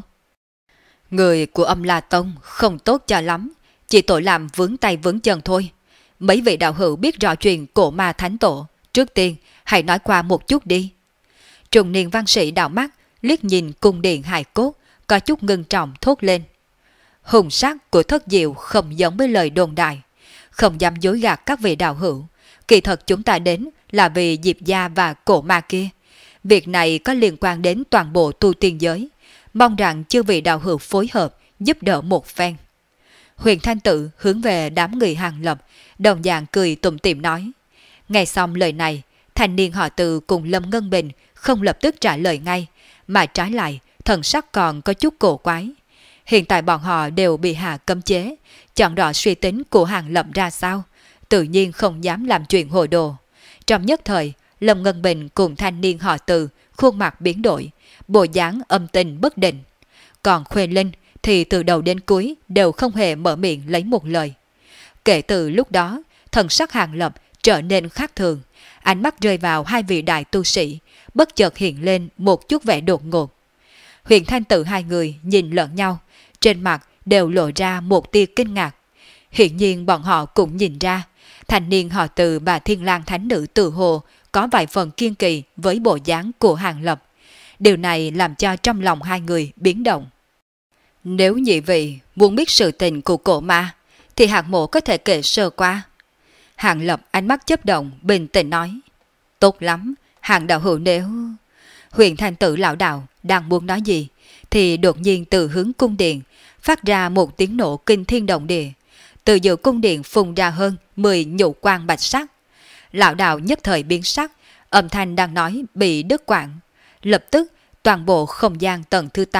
Người của Âm La Tông không tốt cho lắm, chỉ tội làm vướng tay vướng chân thôi. Mấy vị đạo hữu biết rõ chuyện cổ ma thánh tổ, trước tiên hãy nói qua một chút đi. Trùng niên văn sĩ đảo mắt, liếc nhìn cung điện hài cốt, có chút ngưng trọng thốt lên. Hùng sắc của Thất Diệu không giống với lời đồn đại, không dám dối gạt các vị đạo hữu. Kỳ thật chúng ta đến là vì Diệp gia và cổ ma kia. Việc này có liên quan đến toàn bộ tu tiên giới. Mong rằng chư vị đạo hữu phối hợp, giúp đỡ một phen. Huyền Thanh Tử hướng về đám người Hàng Lập, đồng dạng cười tủm tỉm nói. Nghe xong lời này, thanh niên họ Từ cùng Lâm Ngân Bình không lập tức trả lời ngay, mà trái lại, thần sắc còn có chút cổ quái. Hiện tại bọn họ đều bị hạ cấm chế, chẳng rõ suy tính của Hàng Lập ra sao, tự nhiên không dám làm chuyện hồ đồ. Trong nhất thời, Lâm Ngân Bình cùng thanh niên họ Từ khuôn mặt biến đổi, bộ dáng âm tình bất định. Còn Khuê Linh thì từ đầu đến cuối đều không hề mở miệng lấy một lời. Kể từ lúc đó, thần sắc Hàng Lập trở nên khác thường, ánh mắt rơi vào hai vị đại tu sĩ, bất chợt hiện lên một chút vẻ đột ngột. Huyền Thanh Tử hai người nhìn lẫn nhau, trên mặt đều lộ ra một tia kinh ngạc. Hiển nhiên bọn họ cũng nhìn ra, thanh niên họ Từ và Thiên Lang Thánh Nữ tự hồ có vài phần kiên kỳ với bộ dáng của Hàng Lập. Điều này làm cho trong lòng hai người biến động. Nếu nhị vị muốn biết sự tình của cổ ma, thì Hạng Mộ có thể kể sơ qua. Hàng Lập ánh mắt chớp động, bình tĩnh nói. Tốt lắm, Hàng đạo hữu nếu... Huyền Thanh Tử lão đạo đang muốn nói gì, thì đột nhiên từ hướng cung điện phát ra một tiếng nổ kinh thiên động địa. Từ giữa cung điện phun ra hơn 10 nhũ quang bạch sắc. Lão đạo nhất thời biến sắc, âm thanh đang nói bị đứt quãng. Lập tức toàn bộ không gian tầng thứ 8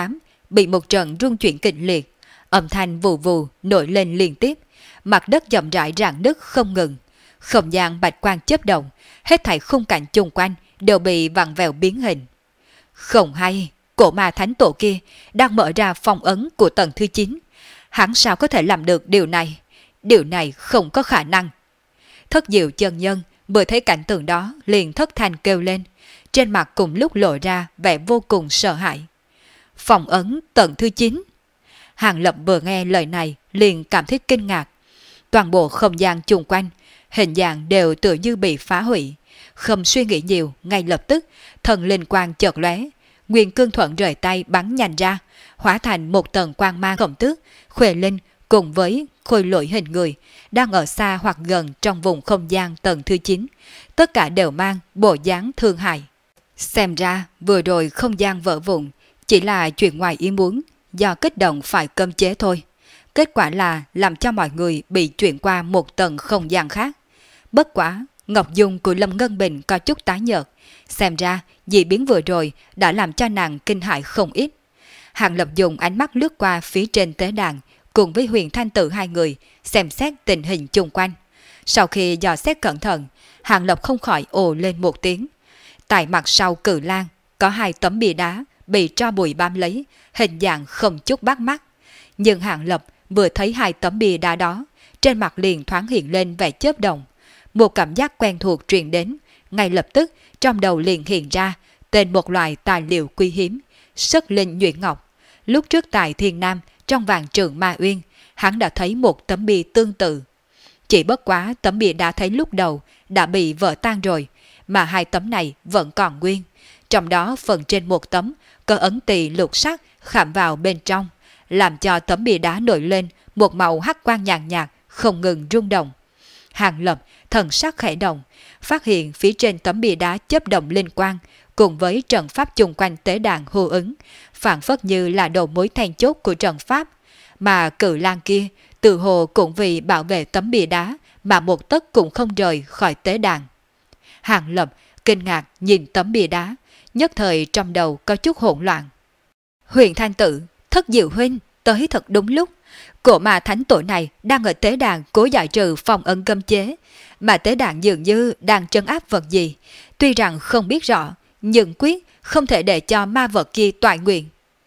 bị một trận rung chuyển kịch liệt, âm thanh vù vù nổi lên liên tiếp, mặt đất chậm rãi rạn nứt không ngừng, không gian bạch quang chớp động, hết thảy khung cảnh chung quanh đều bị vặn vẹo biến hình. Không hay, cổ ma thánh tổ kia đang mở ra phong ấn của tầng thứ 9. Hắn sao có thể làm được điều này? Điều này không có khả năng. Thất Diệu chân nhân vừa thấy cảnh tượng đó liền thất thanh kêu lên, trên mặt cùng lúc lộ ra vẻ vô cùng sợ hãi. Phong ấn tầng thứ 9. Hàng Lập vừa nghe lời này liền cảm thấy kinh ngạc. Toàn bộ không gian chung quanh, hình dạng đều tựa như bị phá hủy. Không suy nghĩ nhiều, ngay lập tức, thần linh quang chợt lóe, Nguyên Cương Thuận rời tay bắn nhanh ra, hóa thành một tầng quang mang khổng tước, Khuê Linh cùng với khôi lỗi hình người, đang ở xa hoặc gần trong vùng không gian tầng thứ 9. Tất cả đều mang bộ dáng thương hại. Xem ra vừa rồi không gian vỡ vụn, chỉ là chuyện ngoài ý muốn, do kích động phải cấm chế thôi. Kết quả là làm cho mọi người bị chuyển qua một tầng không gian khác. Bất quá, Ngọc Dung của Lâm Ngân Bình có chút tái nhợt. Xem ra, dị biến vừa rồi đã làm cho nàng kinh hãi không ít. Hàng Lập dùng ánh mắt lướt qua phía trên tế đàn, cùng với Huyền Thanh Tử hai người, xem xét tình hình chung quanh. Sau khi dò xét cẩn thận, Hàng Lập không khỏi ồ lên một tiếng. Tại mặt sau cự lang, có 2 tấm bia đá bị tro bụi bám lấy, hình dạng không chút bắt mắt. Nhưng Hàng Lập vừa thấy 2 tấm bia đá đó, trên mặt liền thoáng hiện lên vẻ chớp động. Một cảm giác quen thuộc truyền đến, ngay lập tức trong đầu liền hiện ra tên một loại tài liệu quý hiếm, Sức Linh Nhuyễn Ngọc. Lúc trước tại Thiên Nam, trong vạn trường Ma Uyên, hắn đã thấy một tấm bia tương tự. Chỉ bất quá tấm bia đã thấy lúc đầu đã bị vỡ tan rồi, mà 2 tấm này vẫn còn nguyên. Trong đó phần trên một tấm có ấn tỳ lục sắc khảm vào bên trong, làm cho tấm bia đá nổi lên một màu hắc quang nhàn nhạt, không ngừng rung động. Hàng Lập thần sắc khẽ động, phát hiện phía trên tấm bia đá chớp động linh quang, cùng với trận pháp chung quanh tế đàn hô ứng, phản phất như là đầu mối then chốt của trận pháp. Mà cự lang kia, tự hồ cũng vì bảo vệ tấm bia đá mà một tấc cũng không rời khỏi tế đàn. Hàng Lập kinh ngạc nhìn tấm bia đá, nhất thời trong đầu có chút hỗn loạn. Huyền Thanh Tử, Thất Diệu huynh, tới thật đúng lúc. Cổ ma thánh tổ này đang ở tế đàn cố giải trừ phong ấn cấm chế, mà tế đàn dường như đang trấn áp vật gì. Tuy rằng không biết rõ, nhưng quyết không thể để cho ma vật kia toại nguyện.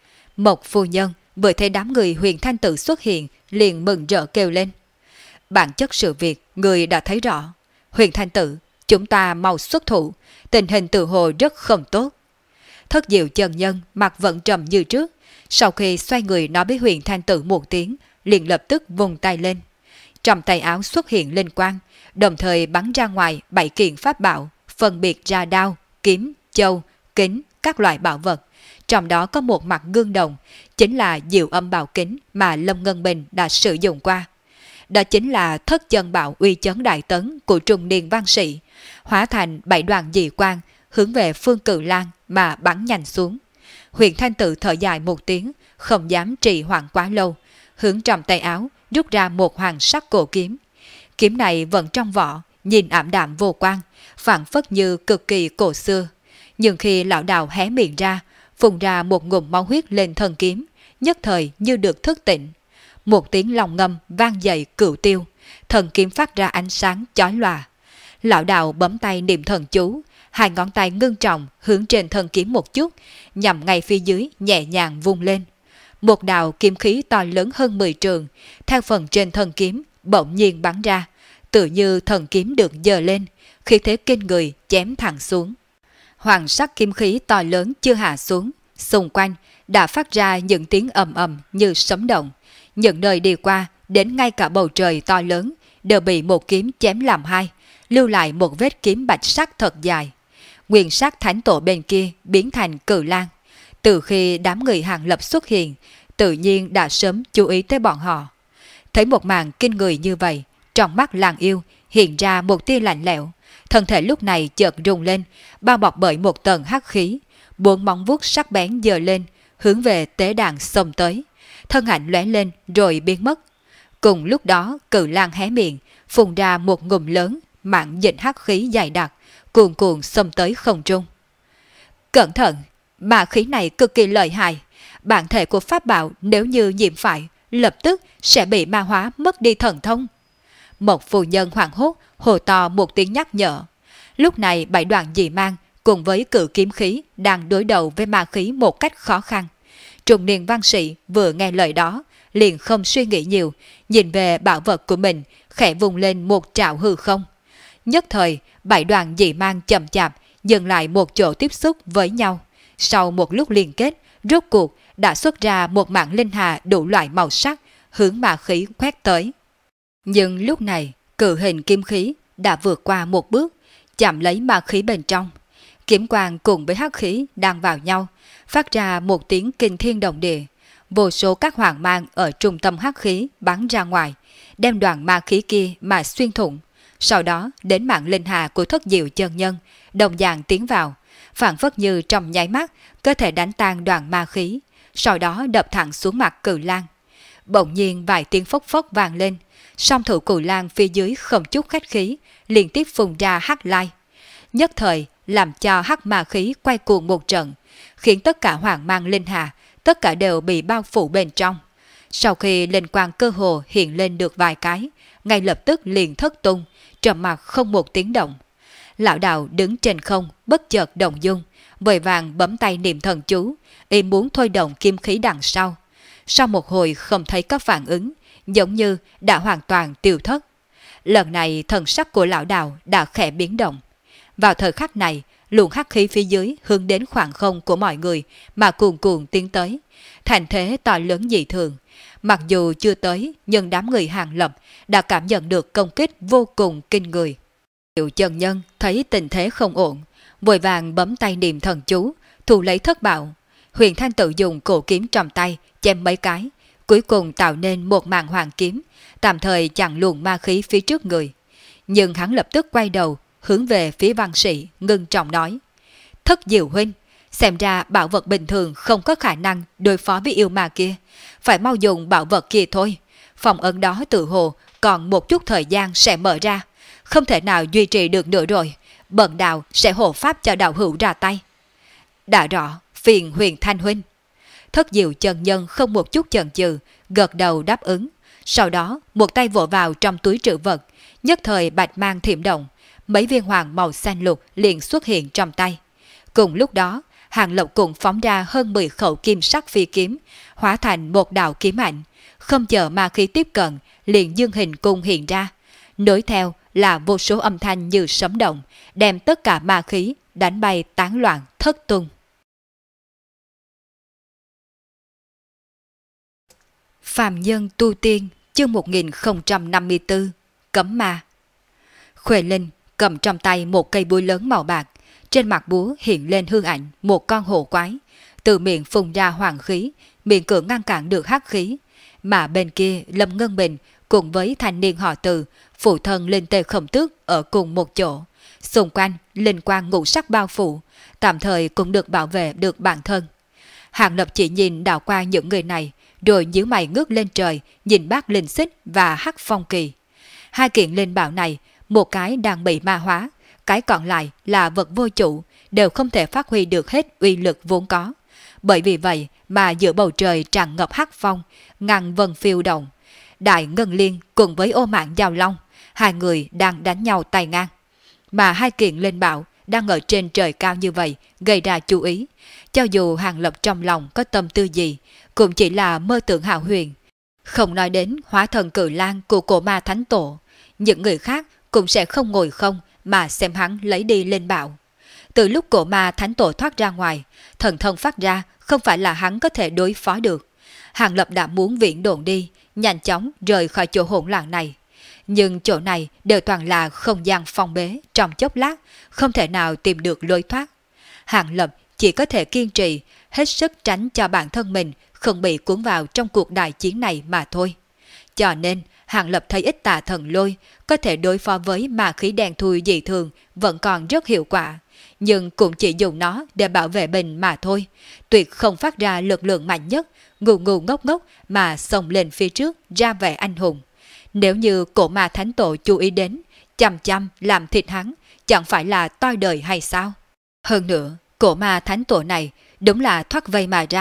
Một phu nhân vừa thấy đám người Huyền Thanh Tử xuất hiện, liền mừng rỡ kêu lên. Bản chất sự việc, người đã thấy rõ. Huyền Thanh Tử, chúng ta mau xuất thủ, tình hình tự hồ rất không tốt. Thất Diệu chân nhân mặt vẫn trầm như trước, sau khi xoay người nói với Huyền Thanh Tử một tiếng, liền lập tức vùng tay lên. Trong tay áo xuất hiện linh quang, đồng thời bắn ra ngoài 7 kiện pháp bảo, phân biệt ra đao, kiếm, châu, kính, các loại bảo vật. Trong đó có một mặt gương đồng, chính là diệu âm bảo kính mà Lâm Ngân Bình đã sử dụng qua. Đó chính là thất chân bảo uy chấn đại tấn của trung niên văn sĩ, hóa thành 7 đoàn dị quang, hướng về phương Cự Lang mà bắn nhanh xuống. Huyền Thanh Tử thở dài một tiếng, không dám trì hoãn quá lâu, hướng trong tay áo rút ra một hoàng sắc cổ kiếm. Kiếm này vẫn trong vỏ, nhìn ảm đạm vô quang, phảng phất như cực kỳ cổ xưa. Nhưng khi lão đào hé miệng ra, phun ra một ngụm máu huyết lên thân kiếm, nhất thời như được thức tỉnh. Một tiếng lòng ngâm vang dậy cửu tiêu, thần kiếm phát ra ánh sáng chói lòa. Lão đào bấm tay niệm thần chú, 2 ngón tay ngưng trọng hướng trên thân kiếm một chút, nhằm ngay phía dưới nhẹ nhàng vung lên. Một đạo kiếm khí to lớn hơn 10 trường, theo phần trên thân kiếm bỗng nhiên bắn ra, tự như thần kiếm được giơ lên, khí thế kinh người chém thẳng xuống. Hoàng sắc kiếm khí to lớn chưa hạ xuống, xung quanh đã phát ra những tiếng ầm ầm như sấm động. Những nơi đi qua, đến ngay cả bầu trời to lớn đều bị một kiếm chém làm 2, lưu lại một vết kiếm bạch sắc thật dài. Nguyên sắc thánh tổ bên kia biến thành Cự Lang. Từ khi đám người Hàng Lập xuất hiện, tự nhiên đã sớm chú ý tới bọn họ. Thấy một màn kinh người như vậy, trong mắt Lang Yêu hiện ra một tia lạnh lẽo, thân thể lúc này chợt rung lên, bao bọc bởi một tầng hắc khí, 4 móng vuốt sắc bén giơ lên, hướng về tế đàn xông tới. Thân ảnh lóe lên rồi biến mất. Cùng lúc đó, Cự Lang hé miệng, phun ra một ngụm lớn, mảng dịch hắc khí dày đặc, cuồn cuộn xông tới không trung. Cẩn thận, ma khí này cực kỳ lợi hại, bản thể của pháp bảo nếu như nhiễm phải, lập tức sẽ bị ma hóa mất đi thần thông. Một phu nhân hoảng hốt, hồ to một tiếng nhắc nhở. Lúc này 7 đoàn dị mang cùng với cự kiếm khí đang đối đầu với ma khí một cách khó khăn. Trung niên văn sĩ vừa nghe lời đó, liền không suy nghĩ nhiều, nhìn về bảo vật của mình, khẽ vùng lên một trảo hư không. Nhất thời, 7 đoàn dị mang chậm chạp, dừng lại một chỗ tiếp xúc với nhau. Sau một lúc liên kết, rốt cuộc đã xuất ra một mạng linh hà đủ loại màu sắc, hướng ma khí quét tới. Nhưng lúc này, cự hình kim khí đã vượt qua một bước, chạm lấy ma khí bên trong. Kiếm quang cùng với hắc khí đang vào nhau, phát ra một tiếng kinh thiên động địa. Vô số các hoàng mang ở trung tâm hắc khí bắn ra ngoài, đem đoàn ma khí kia mà xuyên thủng. Sau đó đến mạng linh hà của Thất Diệu chân nhân, đồng dạng tiến vào, phản phất như trong nháy mắt có thể đánh tan đoàn ma khí, sau đó đập thẳng xuống mặt Cự Lang. Bỗng nhiên vài tiếng phốc phốc vang lên, song thủ Cự Lang phía dưới không chút khách khí, liên tiếp phun ra hắc lai. Nhất thời làm cho hắc ma khí quay cuồng một trận, khiến tất cả hoàng mang linh hà tất cả đều bị bao phủ bên trong. Sau khi linh quang cơ hồ hiện lên được vài cái, ngay lập tức liền thất tung, trầm mặc không một tiếng động. Lão đạo đứng trên không bất chợt động dung, vội vàng bấm tay niệm thần chú, y muốn thôi động kim khí đằng sau. Sau một hồi không thấy có phản ứng, giống như đã hoàn toàn tiêu thất. Lần này thần sắc của lão đạo đã khẽ biến động. Vào thời khắc này, luồng hắc khí phía dưới hướng đến khoảng không của mọi người mà cuồn cuộn tiến tới, thành thế to lớn dị thường. Mặc dù chưa tới, nhưng đám người Hàng Lập đã cảm nhận được công kích vô cùng kinh người. Triệu chân nhân thấy tình thế không ổn, vội vàng bấm tay niệm thần chú, thu lấy thất bảo. Huyền Thanh tự dùng cổ kiếm trong tay chém mấy cái, cuối cùng tạo nên một màn hoàng kiếm, tạm thời chặn luồng ma khí phía trước người. Nhưng hắn lập tức quay đầu, hướng về phía văn sĩ, ngưng trọng nói: Thất Diệu huynh, xem ra bảo vật bình thường không có khả năng đối phó với yêu ma kia, phải mau dùng bảo vật kia thôi. Phòng ấn đó tự hồ còn một chút thời gian sẽ mở ra, không thể nào duy trì được nữa rồi, bần đạo sẽ hộ pháp cho đạo hữu ra tay. Đã rõ, phiền Huyền Thanh huynh. Thất Diệu chân nhân không một chút chần chừ, gật đầu đáp ứng. Sau đó một tay vỗ vào trong túi trữ vật, nhất thời bạch mang thiểm động, mấy viên hoàng màu xanh lục liền xuất hiện trong tay. Cùng lúc đó, Hàng Lộc cũng phóng ra hơn 10 khẩu kim sắc phi kiếm, hóa thành một đạo kiếm ảnh, không chờ ma khí tiếp cận, liền dương hình cung hiện ra. Nối theo là vô số âm thanh như sấm động, đem tất cả ma khí đánh bay tán loạn thất tung. Phàm nhân tu tiên, chương 1054, cấm ma. Khuê Linh cầm trong tay một cây búa lớn màu bạc, trên mặt búa hiện lên hư ảnh một con hổ quái, từ miệng phun ra hoàng khí, miệng cưỡng ngăn cản được hắc khí. Mà bên kia Lâm Ngân Bình cùng với thanh niên họ Từ, phụ thân Linh Tê Khổng Tước ở cùng một chỗ, xung quanh linh quang ngũ sắc bao phủ, tạm thời cũng được bảo vệ được bản thân. Hàng Lập chỉ nhìn đảo qua những người này, rồi nhíu mày ngước lên trời, nhìn bác Linh Xích và Hắc Phong Kỳ. Hai kiện linh bảo này, một cái đang bị ma hóa, cái còn lại là vật vô chủ, đều không thể phát huy được hết uy lực vốn có. Bởi vì vậy mà giữa bầu trời tràn ngập hắc phong, ngàn vân phiêu động. Đại Ngân Liên cùng với Ô Mạn Giao Long, hai người đang đánh nhau tay ngang. Mà hai kiện linh bảo đang ở trên trời cao như vậy gây ra chú ý. Cho dù Hàng Lập trong lòng có tâm tư gì, cũng chỉ là mơ tưởng hão huyền. Không nói đến hóa thần Cự Lang của cổ ma thánh tổ, những người khác cũng sẽ không ngồi không mà xem hắn lấy đi linh bảo. Từ lúc cổ ma thánh tổ thoát ra ngoài, thần thông phát ra không phải là hắn có thể đối phó được. Hàng Lập đã muốn viễn đồn đi, nhanh chóng rời khỏi chỗ hỗn loạn này. Nhưng chỗ này đều toàn là không gian phong bế, trong chốc lát không thể nào tìm được lối thoát. Hàng Lập chỉ có thể kiên trì, hết sức tránh cho bản thân mình không bị cuốn vào trong cuộc đại chiến này mà thôi. Cho nên Hàng Lập thấy ít tà thần lôi có thể đối phó với ma khí đen thui dị thường vẫn còn rất hiệu quả, nhưng cũng chỉ dùng nó để bảo vệ mình mà thôi, tuyệt không phát ra lực lượng mạnh nhất, ngu ngu ngốc ngốc mà xông lên phía trước ra vẻ anh hùng. Nếu như cổ ma thánh tổ chú ý đến, chăm chăm làm thịt hắn, chẳng phải là toi đời hay sao? Hơn nữa, cổ ma thánh tổ này đúng là thoát vây mà ra,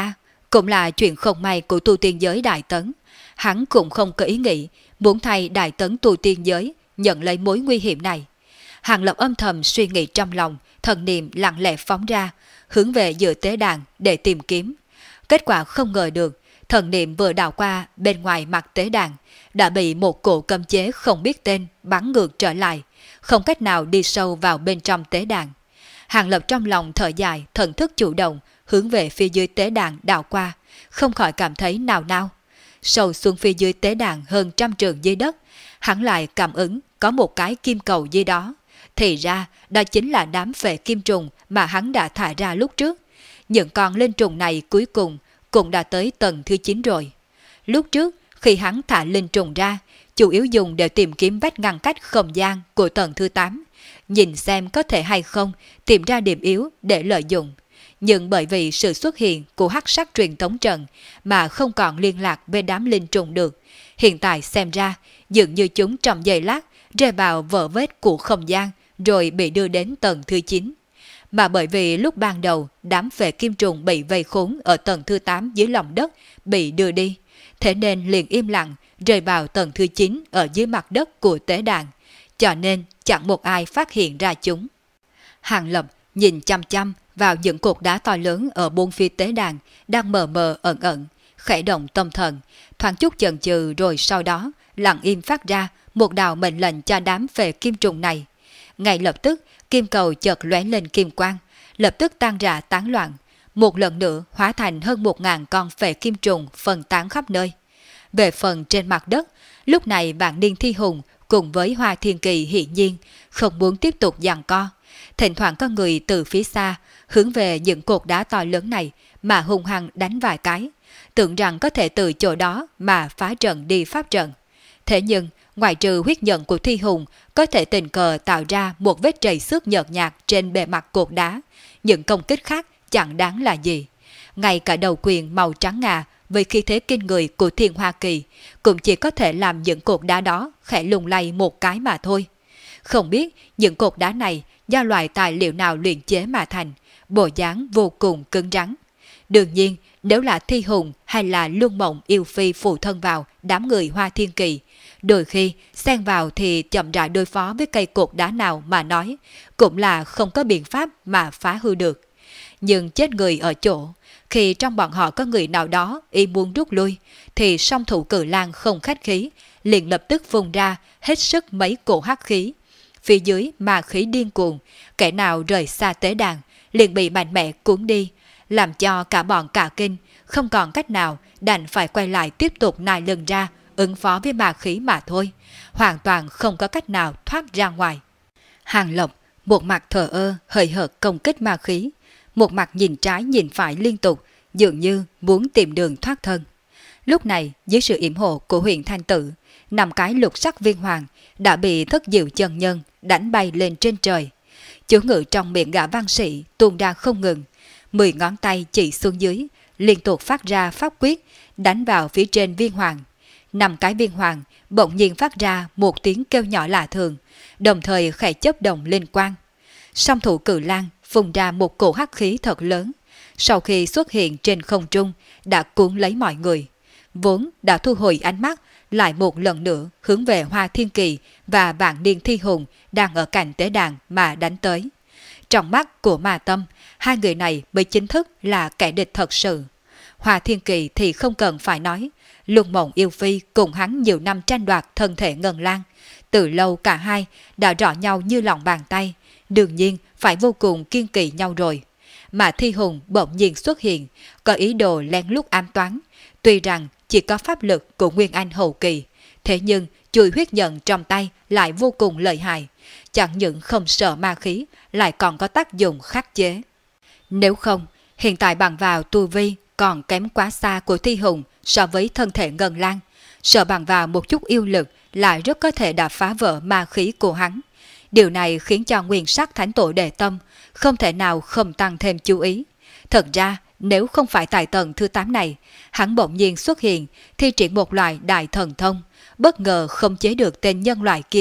Cũng là chuyện không may của tu tiên giới Đại Tấn. Hắn cũng không có ý nghĩ muốn thay Đại Tấn tu tiên giới nhận lấy mối nguy hiểm này. Hàng Lập âm thầm suy nghĩ trong lòng, thần niệm lặng lẽ phóng ra, hướng về giữa tế đàn để tìm kiếm. Kết quả không ngờ được, thần niệm vừa đảo qua bên ngoài mặt tế đàn, đã bị một cổ cấm chế không biết tên bắn ngược trở lại, không cách nào đi sâu vào bên trong tế đàn. Hàng Lập trong lòng thở dài, thần thức chủ động, hướng về phía dưới tế đàn đảo qua, không khỏi cảm thấy nào nao. Sâu xuống phía dưới tế đàn hơn 100 trượng dưới đất, hắn lại cảm ứng có một cái kim cầu dưới đó. Thì ra, đó chính là đám phệ kim trùng mà hắn đã thả ra lúc trước. Những con linh trùng này cuối cùng cũng đã tới tầng thứ 9 rồi. Lúc trước, khi hắn thả linh trùng ra, chủ yếu dùng để tìm kiếm vách ngăn cách không gian của tầng thứ 8, nhìn xem có thể hay không tìm ra điểm yếu để lợi dụng. Nhưng bởi vì sự xuất hiện của hắc sắc truyền tống trận mà không còn liên lạc với đám linh trùng được, hiện tại xem ra dường như chúng trong giây lát rơi vào vỡ vết của không gian rồi bị đưa đến tầng thứ 9. Mà bởi vì lúc ban đầu đám phệ kim trùng bị vây khốn ở tầng thứ 8 dưới lòng đất bị đưa đi, thế nên liền im lặng rơi vào tầng thứ 9 ở dưới mặt đất của tế đàn, cho nên chẳng một ai phát hiện ra chúng. Hàng Lập nhìn chăm chăm vào những cột đá to lớn ở bốn phía tế đàn đang mờ mờ ẩn ẩn, khẽ động tâm thần, thoáng chút chần chừ rồi sau đó lặng im phát ra một đạo mệnh lệnh cho đám phệ kim trùng này. Ngay lập tức, kim cầu chợt lóe lên kim quang, lập tức tan rã tán loạn, một lần nữa hóa thành hơn 1000 con phệ kim trùng phân tán khắp nơi. Về phần trên mặt đất, lúc này Vạn Niên Thi Hùng cùng với Hoa Thiên Kỳ hiển nhiên không muốn tiếp tục giằng co. Thỉnh thoảng có người từ phía xa hướng về những cột đá to lớn này mà hung hăng đánh vài cái, tưởng rằng có thể từ chỗ đó mà phá trận đi pháp trận. Thế nhưng, ngoại trừ huyết nhận của Thi Hùng có thể tình cờ tạo ra một vết trầy xước nhợt nhạt trên bề mặt cột đá, những công kích khác chẳng đáng là gì. Ngay cả đầu quyền màu trắng ngà với khí thế kinh người của Thiên Hoa Kỳ cũng chỉ có thể làm những cột đá đó khẽ lung lay một cái mà thôi. Không biết những cột đá này do loại tài liệu nào luyện chế mà thành, bộ dáng vô cùng cứng rắn. Đương nhiên, nếu là Thi Hùng hay là Luân Mộng Yêu Phi phụ thân vào đám người Hoa Thiên Kỳ, đôi khi xen vào thì chậm rãi đối phó với cây cột đá nào mà nói, cũng là không có biện pháp mà phá hư được. Nhưng chết người ở chỗ, khi trong bọn họ có người nào đó ý muốn rút lui, thì song thủ Cự Lang không khách khí, liền lập tức phun ra hết sức mấy cổ hắc khí. Phía dưới mà khí điên cuồng, kẻ nào rời xa tế đàn, liền bị mạnh mẽ cuốn đi, làm cho cả bọn cả kinh, không còn cách nào đành phải quay lại tiếp tục nài lưng ra, ứng phó với ma khí mà thôi, hoàn toàn không có cách nào thoát ra ngoài. Hàng Lập một mặt thờ ơ hời hợt công kích ma khí, một mặt nhìn trái nhìn phải liên tục, dường như muốn tìm đường thoát thân. Lúc này, dưới sự yểm hộ của Huyền Thanh Tử, 5 cái lục sắc viên hoàng đã bị Thất Diệu chân nhân đánh bay lên trên trời. Chú ngự trong miệng gã văn sĩ tuôn ra không ngừng, 10 ngón tay chỉ xuống dưới, liên tục phát ra pháp quyết, đánh vào phía trên viên hoàng. 5 cái viên hoàng bỗng nhiên phát ra một tiếng kêu nhỏ lạ thường, đồng thời khẽ chớp động lên quang. Song thủ Cự Lang phun ra một cổ hắc khí thật lớn, sau khi xuất hiện trên không trung đã cuốn lấy mọi người, vốn đã thu hồi ánh mắt, lại một lần nữa hướng về Hoa Thiên Kỳ và Vạn Niên Thi Hùng đang ở cạnh tế đàn mà đánh tới. Trong mắt của Ma Tâm, hai người này mới chính thức là kẻ địch thật sự. Hoa Thiên Kỳ thì không cần phải nói, Luân Mộng Yêu Phi cùng hắn nhiều năm tranh đoạt thân thể Ngân Lang, từ lâu cả hai đã rõ nhau như lòng bàn tay, đương nhiên phải vô cùng kiên kỵ nhau rồi. Mà Thi Hùng bỗng nhiên xuất hiện, có ý đồ lén lút ám toán, tuy rằng chỉ có pháp lực của Nguyên Anh hậu kỳ, thế nhưng chùi huyết nhận trong tay lại vô cùng lợi hại, chẳng những không sợ ma khí, lại còn có tác dụng khắc chế. Nếu không, hiện tại bằng vào tu vi còn kém quá xa của Thi Hùng so với thân thể Ngân Lang, sợ bằng vào một chút yêu lực lại rất có thể đã phá vỡ ma khí của hắn. Điều này khiến cho Nguyên Sắc Thánh Tổ Đệ Tâm không thể nào không tăng thêm chú ý. Thật ra, nếu không phải tại tầng thứ 8 này, hắn bỗng nhiên xuất hiện, thi triển một loại đại thần thông, bất ngờ không chế được tên nhân loại kia,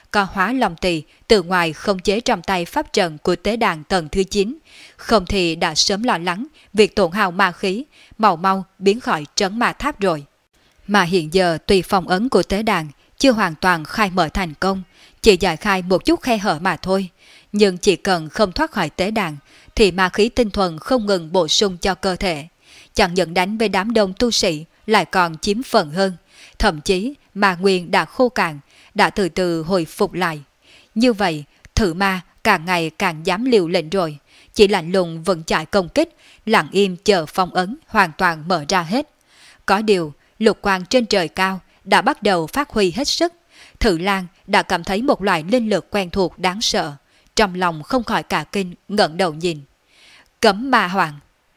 có hóa long tỳ từ ngoài không chế trong tay pháp trận của tế đàn tầng thứ 9, không thì đã sớm lo lắng việc tổn hao ma khí, mau biến khỏi trấn ma tháp rồi. Mà hiện giờ tùy phong ấn của tế đàn chưa hoàn toàn khai mở thành công, chỉ giải khai một chút khe hở mà thôi, nhưng chỉ cần không thoát khỏi tế đàn thì ma khí tinh thuần không ngừng bổ sung cho cơ thể, chẳng những đánh với đám đông tu sĩ lại còn chiếm phần hơn, thậm chí ma nguyên đã khô cạn, đã từ từ hồi phục lại. Như vậy, thử ma càng ngày càng dám liều lĩnh rồi, chỉ lạnh lùng vững chãi công kích, lặng im chờ phong ấn hoàn toàn mở ra hết. Có điều, lục quang trên trời cao đã bắt đầu phát huy hết sức. Thử Lan đã cảm thấy một loại linh lực quen thuộc đáng sợ, trong lòng không khỏi cả kinh ngẩng đầu nhìn. Cấm ma hoàng.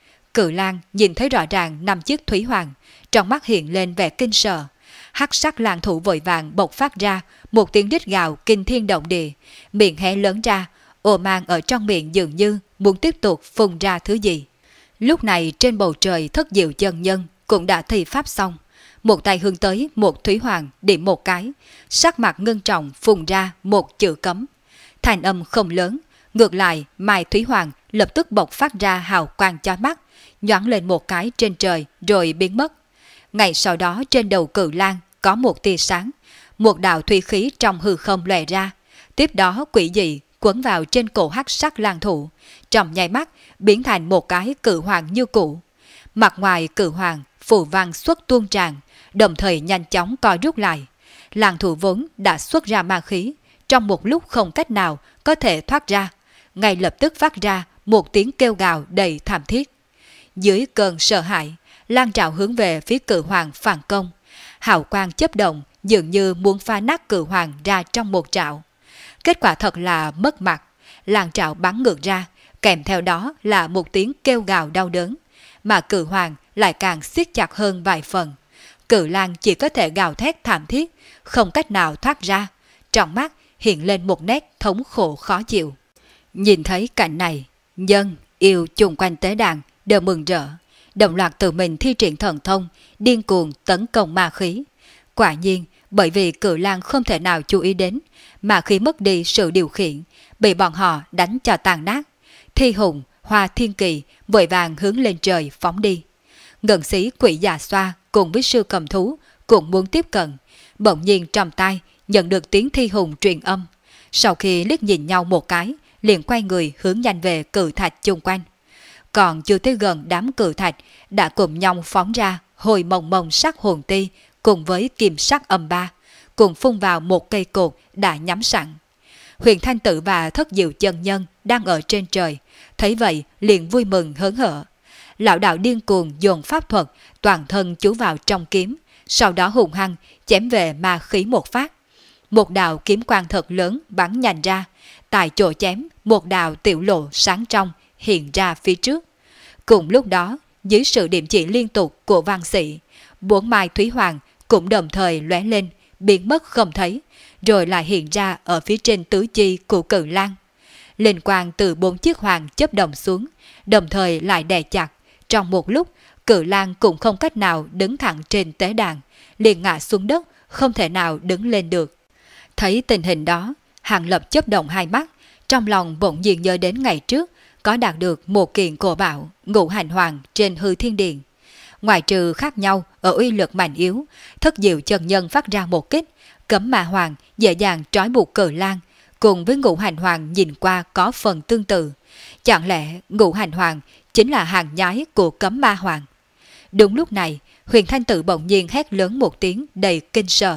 Cự Lan nhìn thấy rõ ràng 5 chiếc thủy hoàng, trong mắt hiện lên vẻ kinh sợ. Hắc sắc lang thủ vội vàng bộc phát ra một tiếng rít gào kinh thiên động địa, miệng hé lớn ra, ồ mang ở trong miệng dường như muốn tiếp tục phun ra thứ gì. Lúc này trên bầu trời Thất Diệu chân nhân cũng đã thi pháp xong, một tay hướng tới một thủy hoàng điểm một cái, sắc mặt ngưng trọng phun ra một chữ cấm. Thành âm không lớn, ngược lại Mai Thủy Hoàng lập tức bộc phát ra hào quang chói mắt, nhoáng lên một cái trên trời rồi biến mất. Ngay sau đó trên đầu Cự Lan có một tia sáng, một đạo thủy khí trong hư không lòe ra, tiếp đó quỷ dị quấn vào trên cổ hắc sắc lang thủ, trong nháy mắt biến thành một cái cự hoàng như cũ. Mặt ngoài cự hoàng phù văn xuất tuôn tràn, đồng thời nhanh chóng co rút lại. Lang thủ vốn đã xuất ra ma khí, trong một lúc không cách nào có thể thoát ra, ngay lập tức phát ra một tiếng kêu gào đầy thảm thiết. Dưới cơn sợ hãi, Lan trào hướng về phía cự hoàng phản công. Hào quang chớp động dường như muốn phá nát cự hoàng ra trong một trảo. Kết quả thật là mất mặt. Lan trào bắn ngược ra, kèm theo đó là một tiếng kêu gào đau đớn, mà cự hoàng lại càng siết chặt hơn vài phần. Cự Lan chỉ có thể gào thét thảm thiết, không cách nào thoát ra. Trong mắt hiện lên một nét thống khổ khó chịu. Nhìn thấy cảnh này, nhân, yêu chung quanh tế đàn đều mừng rỡ, đồng loạt tự mình thi triển thần thông, điên cuồng tấn công ma khí. Quả nhiên, bởi vì Cự Lan không thể nào chú ý đến, mà khi mất đi sự điều khiển, bị bọn họ đánh cho tàn nát. Thi Hùng, Hoa Thiên Kỳ vội vàng hướng lên trời phóng đi. Ngân sĩ Quỷ Già Xoa cùng với sư cầm thú cũng muốn tiếp cận, bỗng nhiên trong tai nhận được tiếng Thi Hùng truyền âm. Sau khi liếc nhìn nhau một cái, liền quay người hướng nhanh về cự thạch chung quanh. Còn chưa tới gần đám cự thạch đã cùng nhau phóng ra hồi mồng mồng sắc hồn ti cùng với kim sắc âm ba, cùng phun vào một cây cột đã nhắm sẵn. Huyền Thanh Tử và Thất Diệu chân nhân đang ở trên trời, thấy vậy liền vui mừng hớn hở. Lão đạo điên cuồng dồn pháp thuật, toàn thân chú vào trong kiếm, sau đó hùng hăng chém về ma khí một phát. Một đạo kiếm quang thật lớn bắn nhanh ra, tại chỗ chém một đạo tiểu lộ sáng trong hiện ra phía trước. Cùng lúc đó, dưới sự điểm chỉ liên tục của văn sĩ, 4 mai thủy hoàng cũng đồng thời lóe lên, biến mất không thấy, rồi lại hiện ra ở phía trên tứ chi của Cự Lan. Linh quang từ 4 chiếc hoàng chớp đồng xuống, đồng thời lại đè chặt. Trong một lúc, Cự Lan cũng không cách nào đứng thẳng trên tế đàn, liền ngã xuống đất, không thể nào đứng lên được. Thấy tình hình đó, Hàng Lập chớp động hai mắt, trong lòng bỗng nhiên nhớ đến ngày trước có đạt được một kiện cổ bảo Ngũ Hành Hoàng trên Hư Thiên Điện. Ngoài trừ khác nhau ở uy lực mạnh yếu, Thất Diệu chân nhân phát ra một kích, Cấm Ma Hoàng dễ dàng trói buộc Cự Lan, cùng với Ngũ Hành Hoàng nhìn qua có phần tương tự. Chẳng lẽ Ngũ Hành Hoàng chính là hàng nhái của Cấm Ma Hoàng? Đúng lúc này, Huyền Thanh Tử bỗng nhiên hét lớn một tiếng đầy kinh sợ.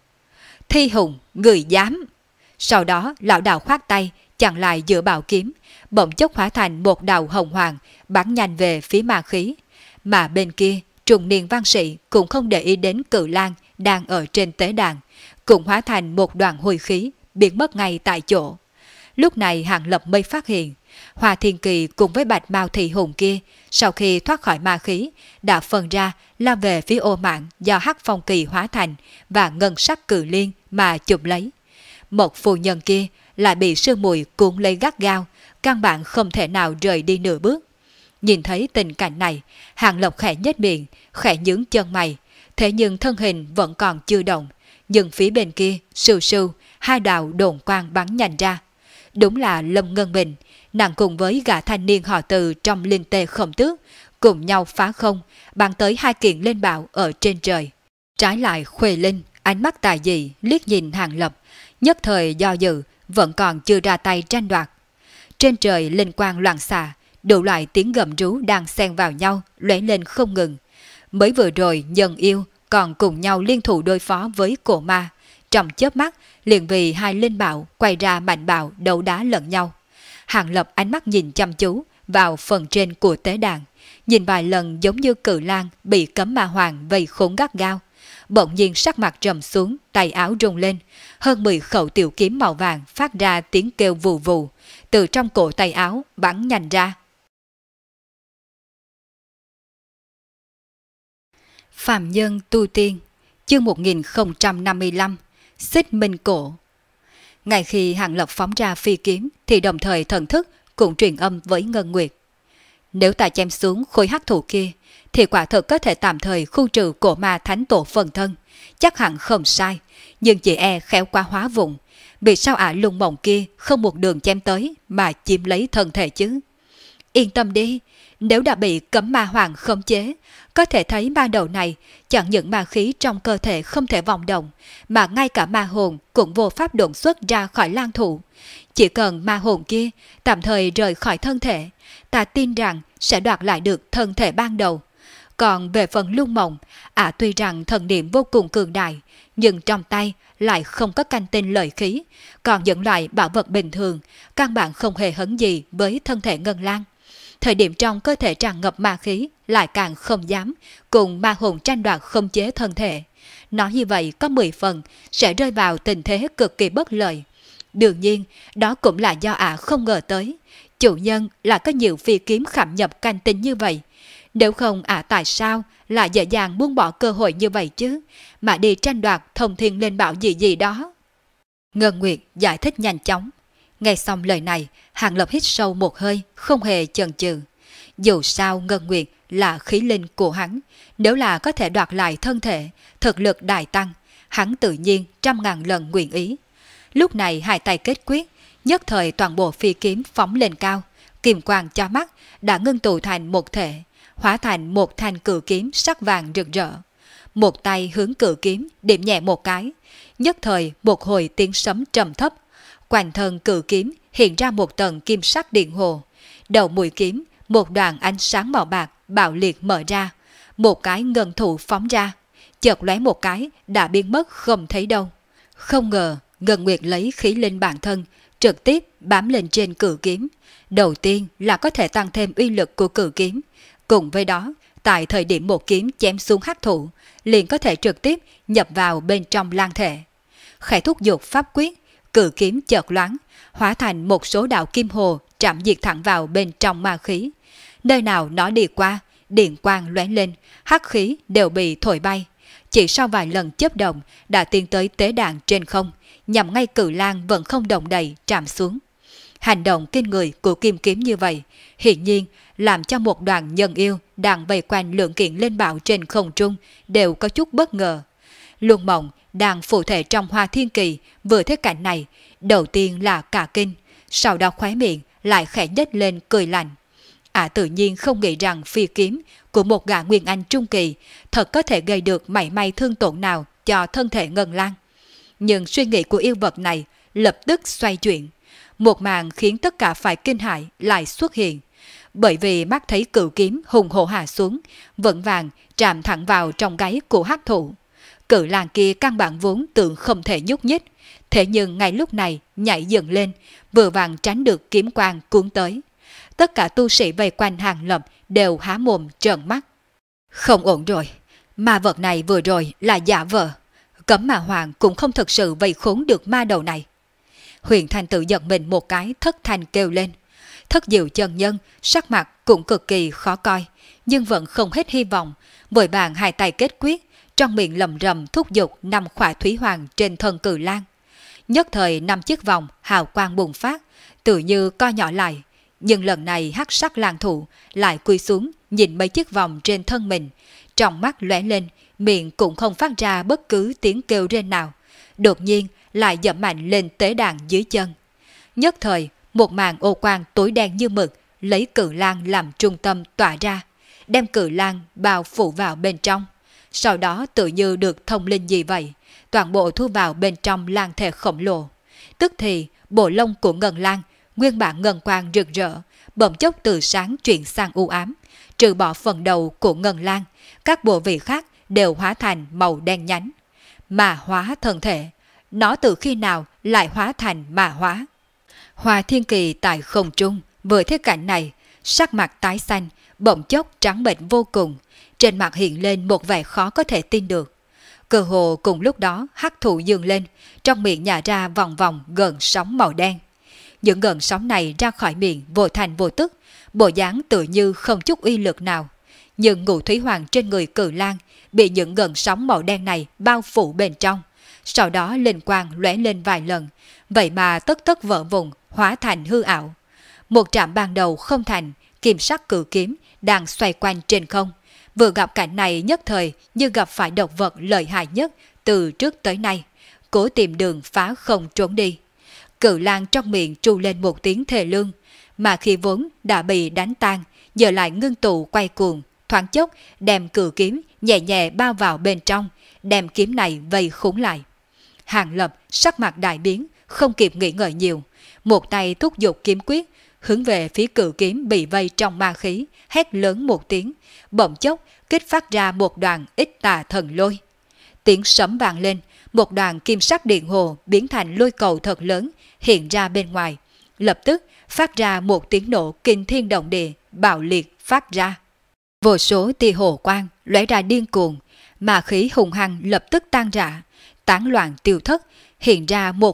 Thi Hùng, người dám! Sau đó lão đạo khoát tay, chặn lại giữa bảo kiếm, bỗng chốc hóa thành một đạo hồng hoàng, bắn nhanh về phía ma khí. Mà bên kia, trùng niên văn sĩ cũng không để ý đến Cự Lan đang ở trên tế đàn, cũng hóa thành một đoàn hồi khí, biến mất ngay tại chỗ. Lúc này Hàng Lập mới phát hiện, Hoa Thiên Kỳ cùng với Bạch Mao Thị Hùng kia, sau khi thoát khỏi ma khí, đã phân ra lao về phía ô mạng do Hắc Phong Kỳ hóa thành và ngân sắc Cự Liên mà chụp lấy. Một phu nhân kia lại bị sương mùi cuốn lấy gắt gao, căn bản không thể nào rời đi nửa bước. Nhìn thấy tình cảnh này, Hàng Lập khẽ nhếch miệng, khẽ nhướng chân mày, thế nhưng thân hình vẫn còn chưa động, nhưng phía bên kia, sưu sưu, hai đạo đồn quang bắn nhanh ra. Đúng là Lâm Ngân Bình, nàng cùng với gã thanh niên họ Từ trong linh tê không tước, cùng nhau phá không, bắn tới hai kiện lên bạo ở trên trời. Trái lại Khuê Linh, ánh mắt tài dị liếc nhìn Hàng Lập, nhất thời do dự, vẫn còn chưa ra tay tranh đoạt. Trên trời linh quang loạn xạ, đủ loại tiếng gầm rú đang xen vào nhau, lóe lên không ngừng. Mới vừa rồi Nhân Yêu còn cùng nhau liên thủ đối phó với cổ ma, trong chớp mắt liền vì hai linh bảo quay ra mạnh bạo đấu đá lẫn nhau. Hàng Lập ánh mắt nhìn chăm chú vào phần trên của tế đàn, nhìn vài lần giống như cự lang bị cấm ma hoàng vây khốn gắt gao. Bỗng nhiên sắc mặt trầm xuống, tay áo rung lên, hơn 10 khẩu tiểu kiếm màu vàng phát ra tiếng kêu vù vù, từ trong cổ tay áo bắn nhanh ra. Phàm Nhân Tu Tiên, chương 1055, Xích Minh Cổ. Ngay khi Hàng Lập phóng ra phi kiếm thì đồng thời thần thức cũng truyền âm với Ngân Nguyệt. Nếu ta chém xuống khối hắc thủ kia thì quả thực có thể tạm thời khu trừ cổ ma thánh tổ phần thân, chắc hẳn không sai, nhưng chỉ e khéo quá hóa vụng. Vì sao ả lung mộng kia không một đường chém tới mà chiếm lấy thân thể chứ? Yên tâm đi, nếu đã bị cấm ma hoàng khống chế, có thể thấy ma đầu này chẳng những ma khí trong cơ thể không thể vọng động, mà ngay cả ma hồn cũng vô pháp độn xuất ra khỏi lang thủ. Chỉ cần ma hồn kia tạm thời rời khỏi thân thể, ta tin rằng sẽ đoạt lại được thân thể ban đầu. Còn về phần lung mộng, ả tuy rằng thần niệm vô cùng cường đại, nhưng trong tay lại không có canh tinh lợi khí, còn những loại bảo vật bình thường, căn bản không hề hấn gì với thân thể Ngân Lang. Thời điểm trong cơ thể tràn ngập ma khí lại càng không dám cùng ma hồn tranh đoạt khống chế thân thể. Nói như vậy có 10 phần sẽ rơi vào tình thế cực kỳ bất lợi. Đương nhiên, đó cũng là do ả không ngờ tới. Chủ nhân là có nhiều phi kiếm khảm nhập canh tinh như vậy. Nếu không ả tại sao lại dễ dàng buông bỏ cơ hội như vậy chứ, mà đi tranh đoạt thông thiên lên bảo gì gì đó. Ngân Nguyệt giải thích nhanh chóng. Nghe xong lời này, Hàng Lập hít sâu một hơi, không hề chần chừ. Dù sao Ngân Nguyệt là khí linh của hắn, nếu là có thể đoạt lại thân thể, thực lực đại tăng, hắn tự nhiên 100.000 lần nguyện ý. Lúc này hai tay kết quyết, nhất thời toàn bộ phi kiếm phóng lên cao, kim quang cho mắt đã ngưng tụ thành một thể, hóa thành một thanh cự kiếm sắc vàng rực rỡ. Một tay hướng cự kiếm điểm nhẹ một cái, nhất thời một hồi tiếng sấm trầm thấp, quanh thân cự kiếm hiện ra một tầng kim sắc điện hồ. Đầu mũi kiếm một đoàn ánh sáng màu bạc bạo liệt mở ra, một cái ngân thủ phóng ra, chợt lóe một cái đã biến mất không thấy đâu. Không ngờ Ngân Nguyệt lấy khí linh bản thân trực tiếp bám lên trên cự kiếm. Đầu tiên là có thể tăng thêm uy lực của cự kiếm, cùng với đó tại thời điểm một kiếm chém xuống hắc thủ liền có thể trực tiếp nhập vào bên trong lang thể. Khẽ thúc giục pháp quyết, cự kiếm chợt loáng, hóa thành một số đạo kim hồ chạm diệt thẳng vào bên trong ma khí. Nơi nào nó đi qua, điện quang lóe lên, hắc khí đều bị thổi bay. Chỉ sau vài lần chớp động đã tiến tới tế đàn trên không, nhằm ngay cự lang vẫn không động đậy chạm xuống. Hành động kinh người của kim kiếm như vậy, hiển nhiên làm cho một đoàn nhân yêu đang vây quanh lượng kiện lên bảo trên không trung đều có chút bất ngờ. Luân Mộng đang phụ thể trong Hoa Thiên Kỳ vừa thấy cảnh này, đầu tiên là cả kinh, sau đó khóe miệng lại khẽ nhếch lên cười lạnh. Ả tự nhiên không nghĩ rằng phi kiếm của một gã Nguyên Anh Trung Kỳ thật có thể gây được mảy may thương tổn nào cho thân thể Ngân Lang. Nhưng suy nghĩ của yêu vật này lập tức xoay chuyển. Một màn khiến tất cả phải kinh hãi lại xuất hiện. Bởi vì mắt thấy cự kiếm hùng hổ hạ xuống, vững vàng chạm thẳng vào trong gáy của hắc thủ. Cự lang kia căn bản vốn tưởng không thể nhúc nhích, thế nhưng ngay lúc này nhảy dựng lên, vừa vàng tránh được kiếm quang cuốn tới. Tất cả tu sĩ vây quanh Hàng Lập đều há mồm trợn mắt. Không ổn rồi, ma vật này vừa rồi là giả vờ. Cấm Ma Hoàng cũng không thực sự vây khốn được ma đầu này. Huyền Thanh tự giật mình một cái, thất thanh kêu lên. Thất Diệu chân nhân sắc mặt cũng cực kỳ khó coi, nhưng vẫn không hết hy vọng, vội vàng hai tay kết quyết, trong miệng lầm rầm thúc giục 5 khỏa thủy hoàng trên thân cự lang. Nhất thời 5 chiếc vòng hào quang bùng phát, tự như co nhỏ lại, nhưng lần này hắc sắc lang thủ lại cúi xuống nhìn mấy chiếc vòng trên thân mình, trong mắt lóe lên, miệng cũng không phát ra bất cứ tiếng kêu rên nào. Đột nhiên lại dẫm mạnh lên tế đàn dưới chân. Nhất thời, một màn ô quang tối đen như mực lấy Cự Lang làm trung tâm tỏa ra, đem Cự Lang bao phủ vào bên trong. Sau đó tự như được thông linh gì vậy, toàn bộ thu vào bên trong lang thể khổng lồ. Tức thì, bộ lông của ngân lang, nguyên bản ngân quang rực rỡ, bỗng chốc từ sáng chuyển sang u ám, trừ bỏ phần đầu của ngân lang, các bộ vị khác đều hóa thành màu đen nhánh. Mà hóa thân thể, nó từ khi nào lại hóa thành mà hóa? Hoa Thiên Kỳ tại không trung, vừa thấy cảnh này, sắc mặt tái xanh, bỗng chốc trắng bệch vô cùng, trên mặt hiện lên một vẻ khó có thể tin được. Cơ hồ cùng lúc đó hắc thụ dương lên, trong miệng nhả ra vòng vòng gợn sóng màu đen. Những gợn sóng này ra khỏi miệng vô thành vô tức, bộ dáng tự như không chút uy lực nào. Nhưng Ngũ Thủy Hoàng trên người Cự Lang bị những gợn sóng màu đen này bao phủ bên trong. Sau đó linh quang lóe lên vài lần, vậy mà tất tất vỡ vụn, hóa thành hư ảo. Một trạm ban đầu không thành, kim sắc cự kiếm đang xoay quanh trên không. Vừa gặp cảnh này nhất thời như gặp phải độc vật lợi hại nhất từ trước tới nay, cố tìm đường phá không trốn đi. Cự Lang trong miệng tru lên một tiếng thề lương, mà khi vốn đã bị đánh tan, giờ lại ngưng tụ quay cuồng, thoáng chốc đem cự kiếm nhẹ nhẹ bao vào bên trong, đem kiếm này vây khốn lại. Hàng Lập sắc mặt đại biến, không kịp nghĩ ngợi nhiều, một tay thúc giục kiếm quyết, hướng về phía cự kiếm bị vây trong ma khí, hét lớn một tiếng, bỗng chốc kích phát ra một đoàn ít tà thần lôi. Tiếng sấm vang lên, một đoàn kim sắc điện hồ biến thành lôi cầu thật lớn hiện ra bên ngoài, lập tức phát ra một tiếng nổ kinh thiên động địa, bạo liệt phát ra. Vô số tia hồ quang lóe ra điên cuồng, ma khí hùng hăng lập tức tan rã, tán loạn tiêu thất, hiện ra một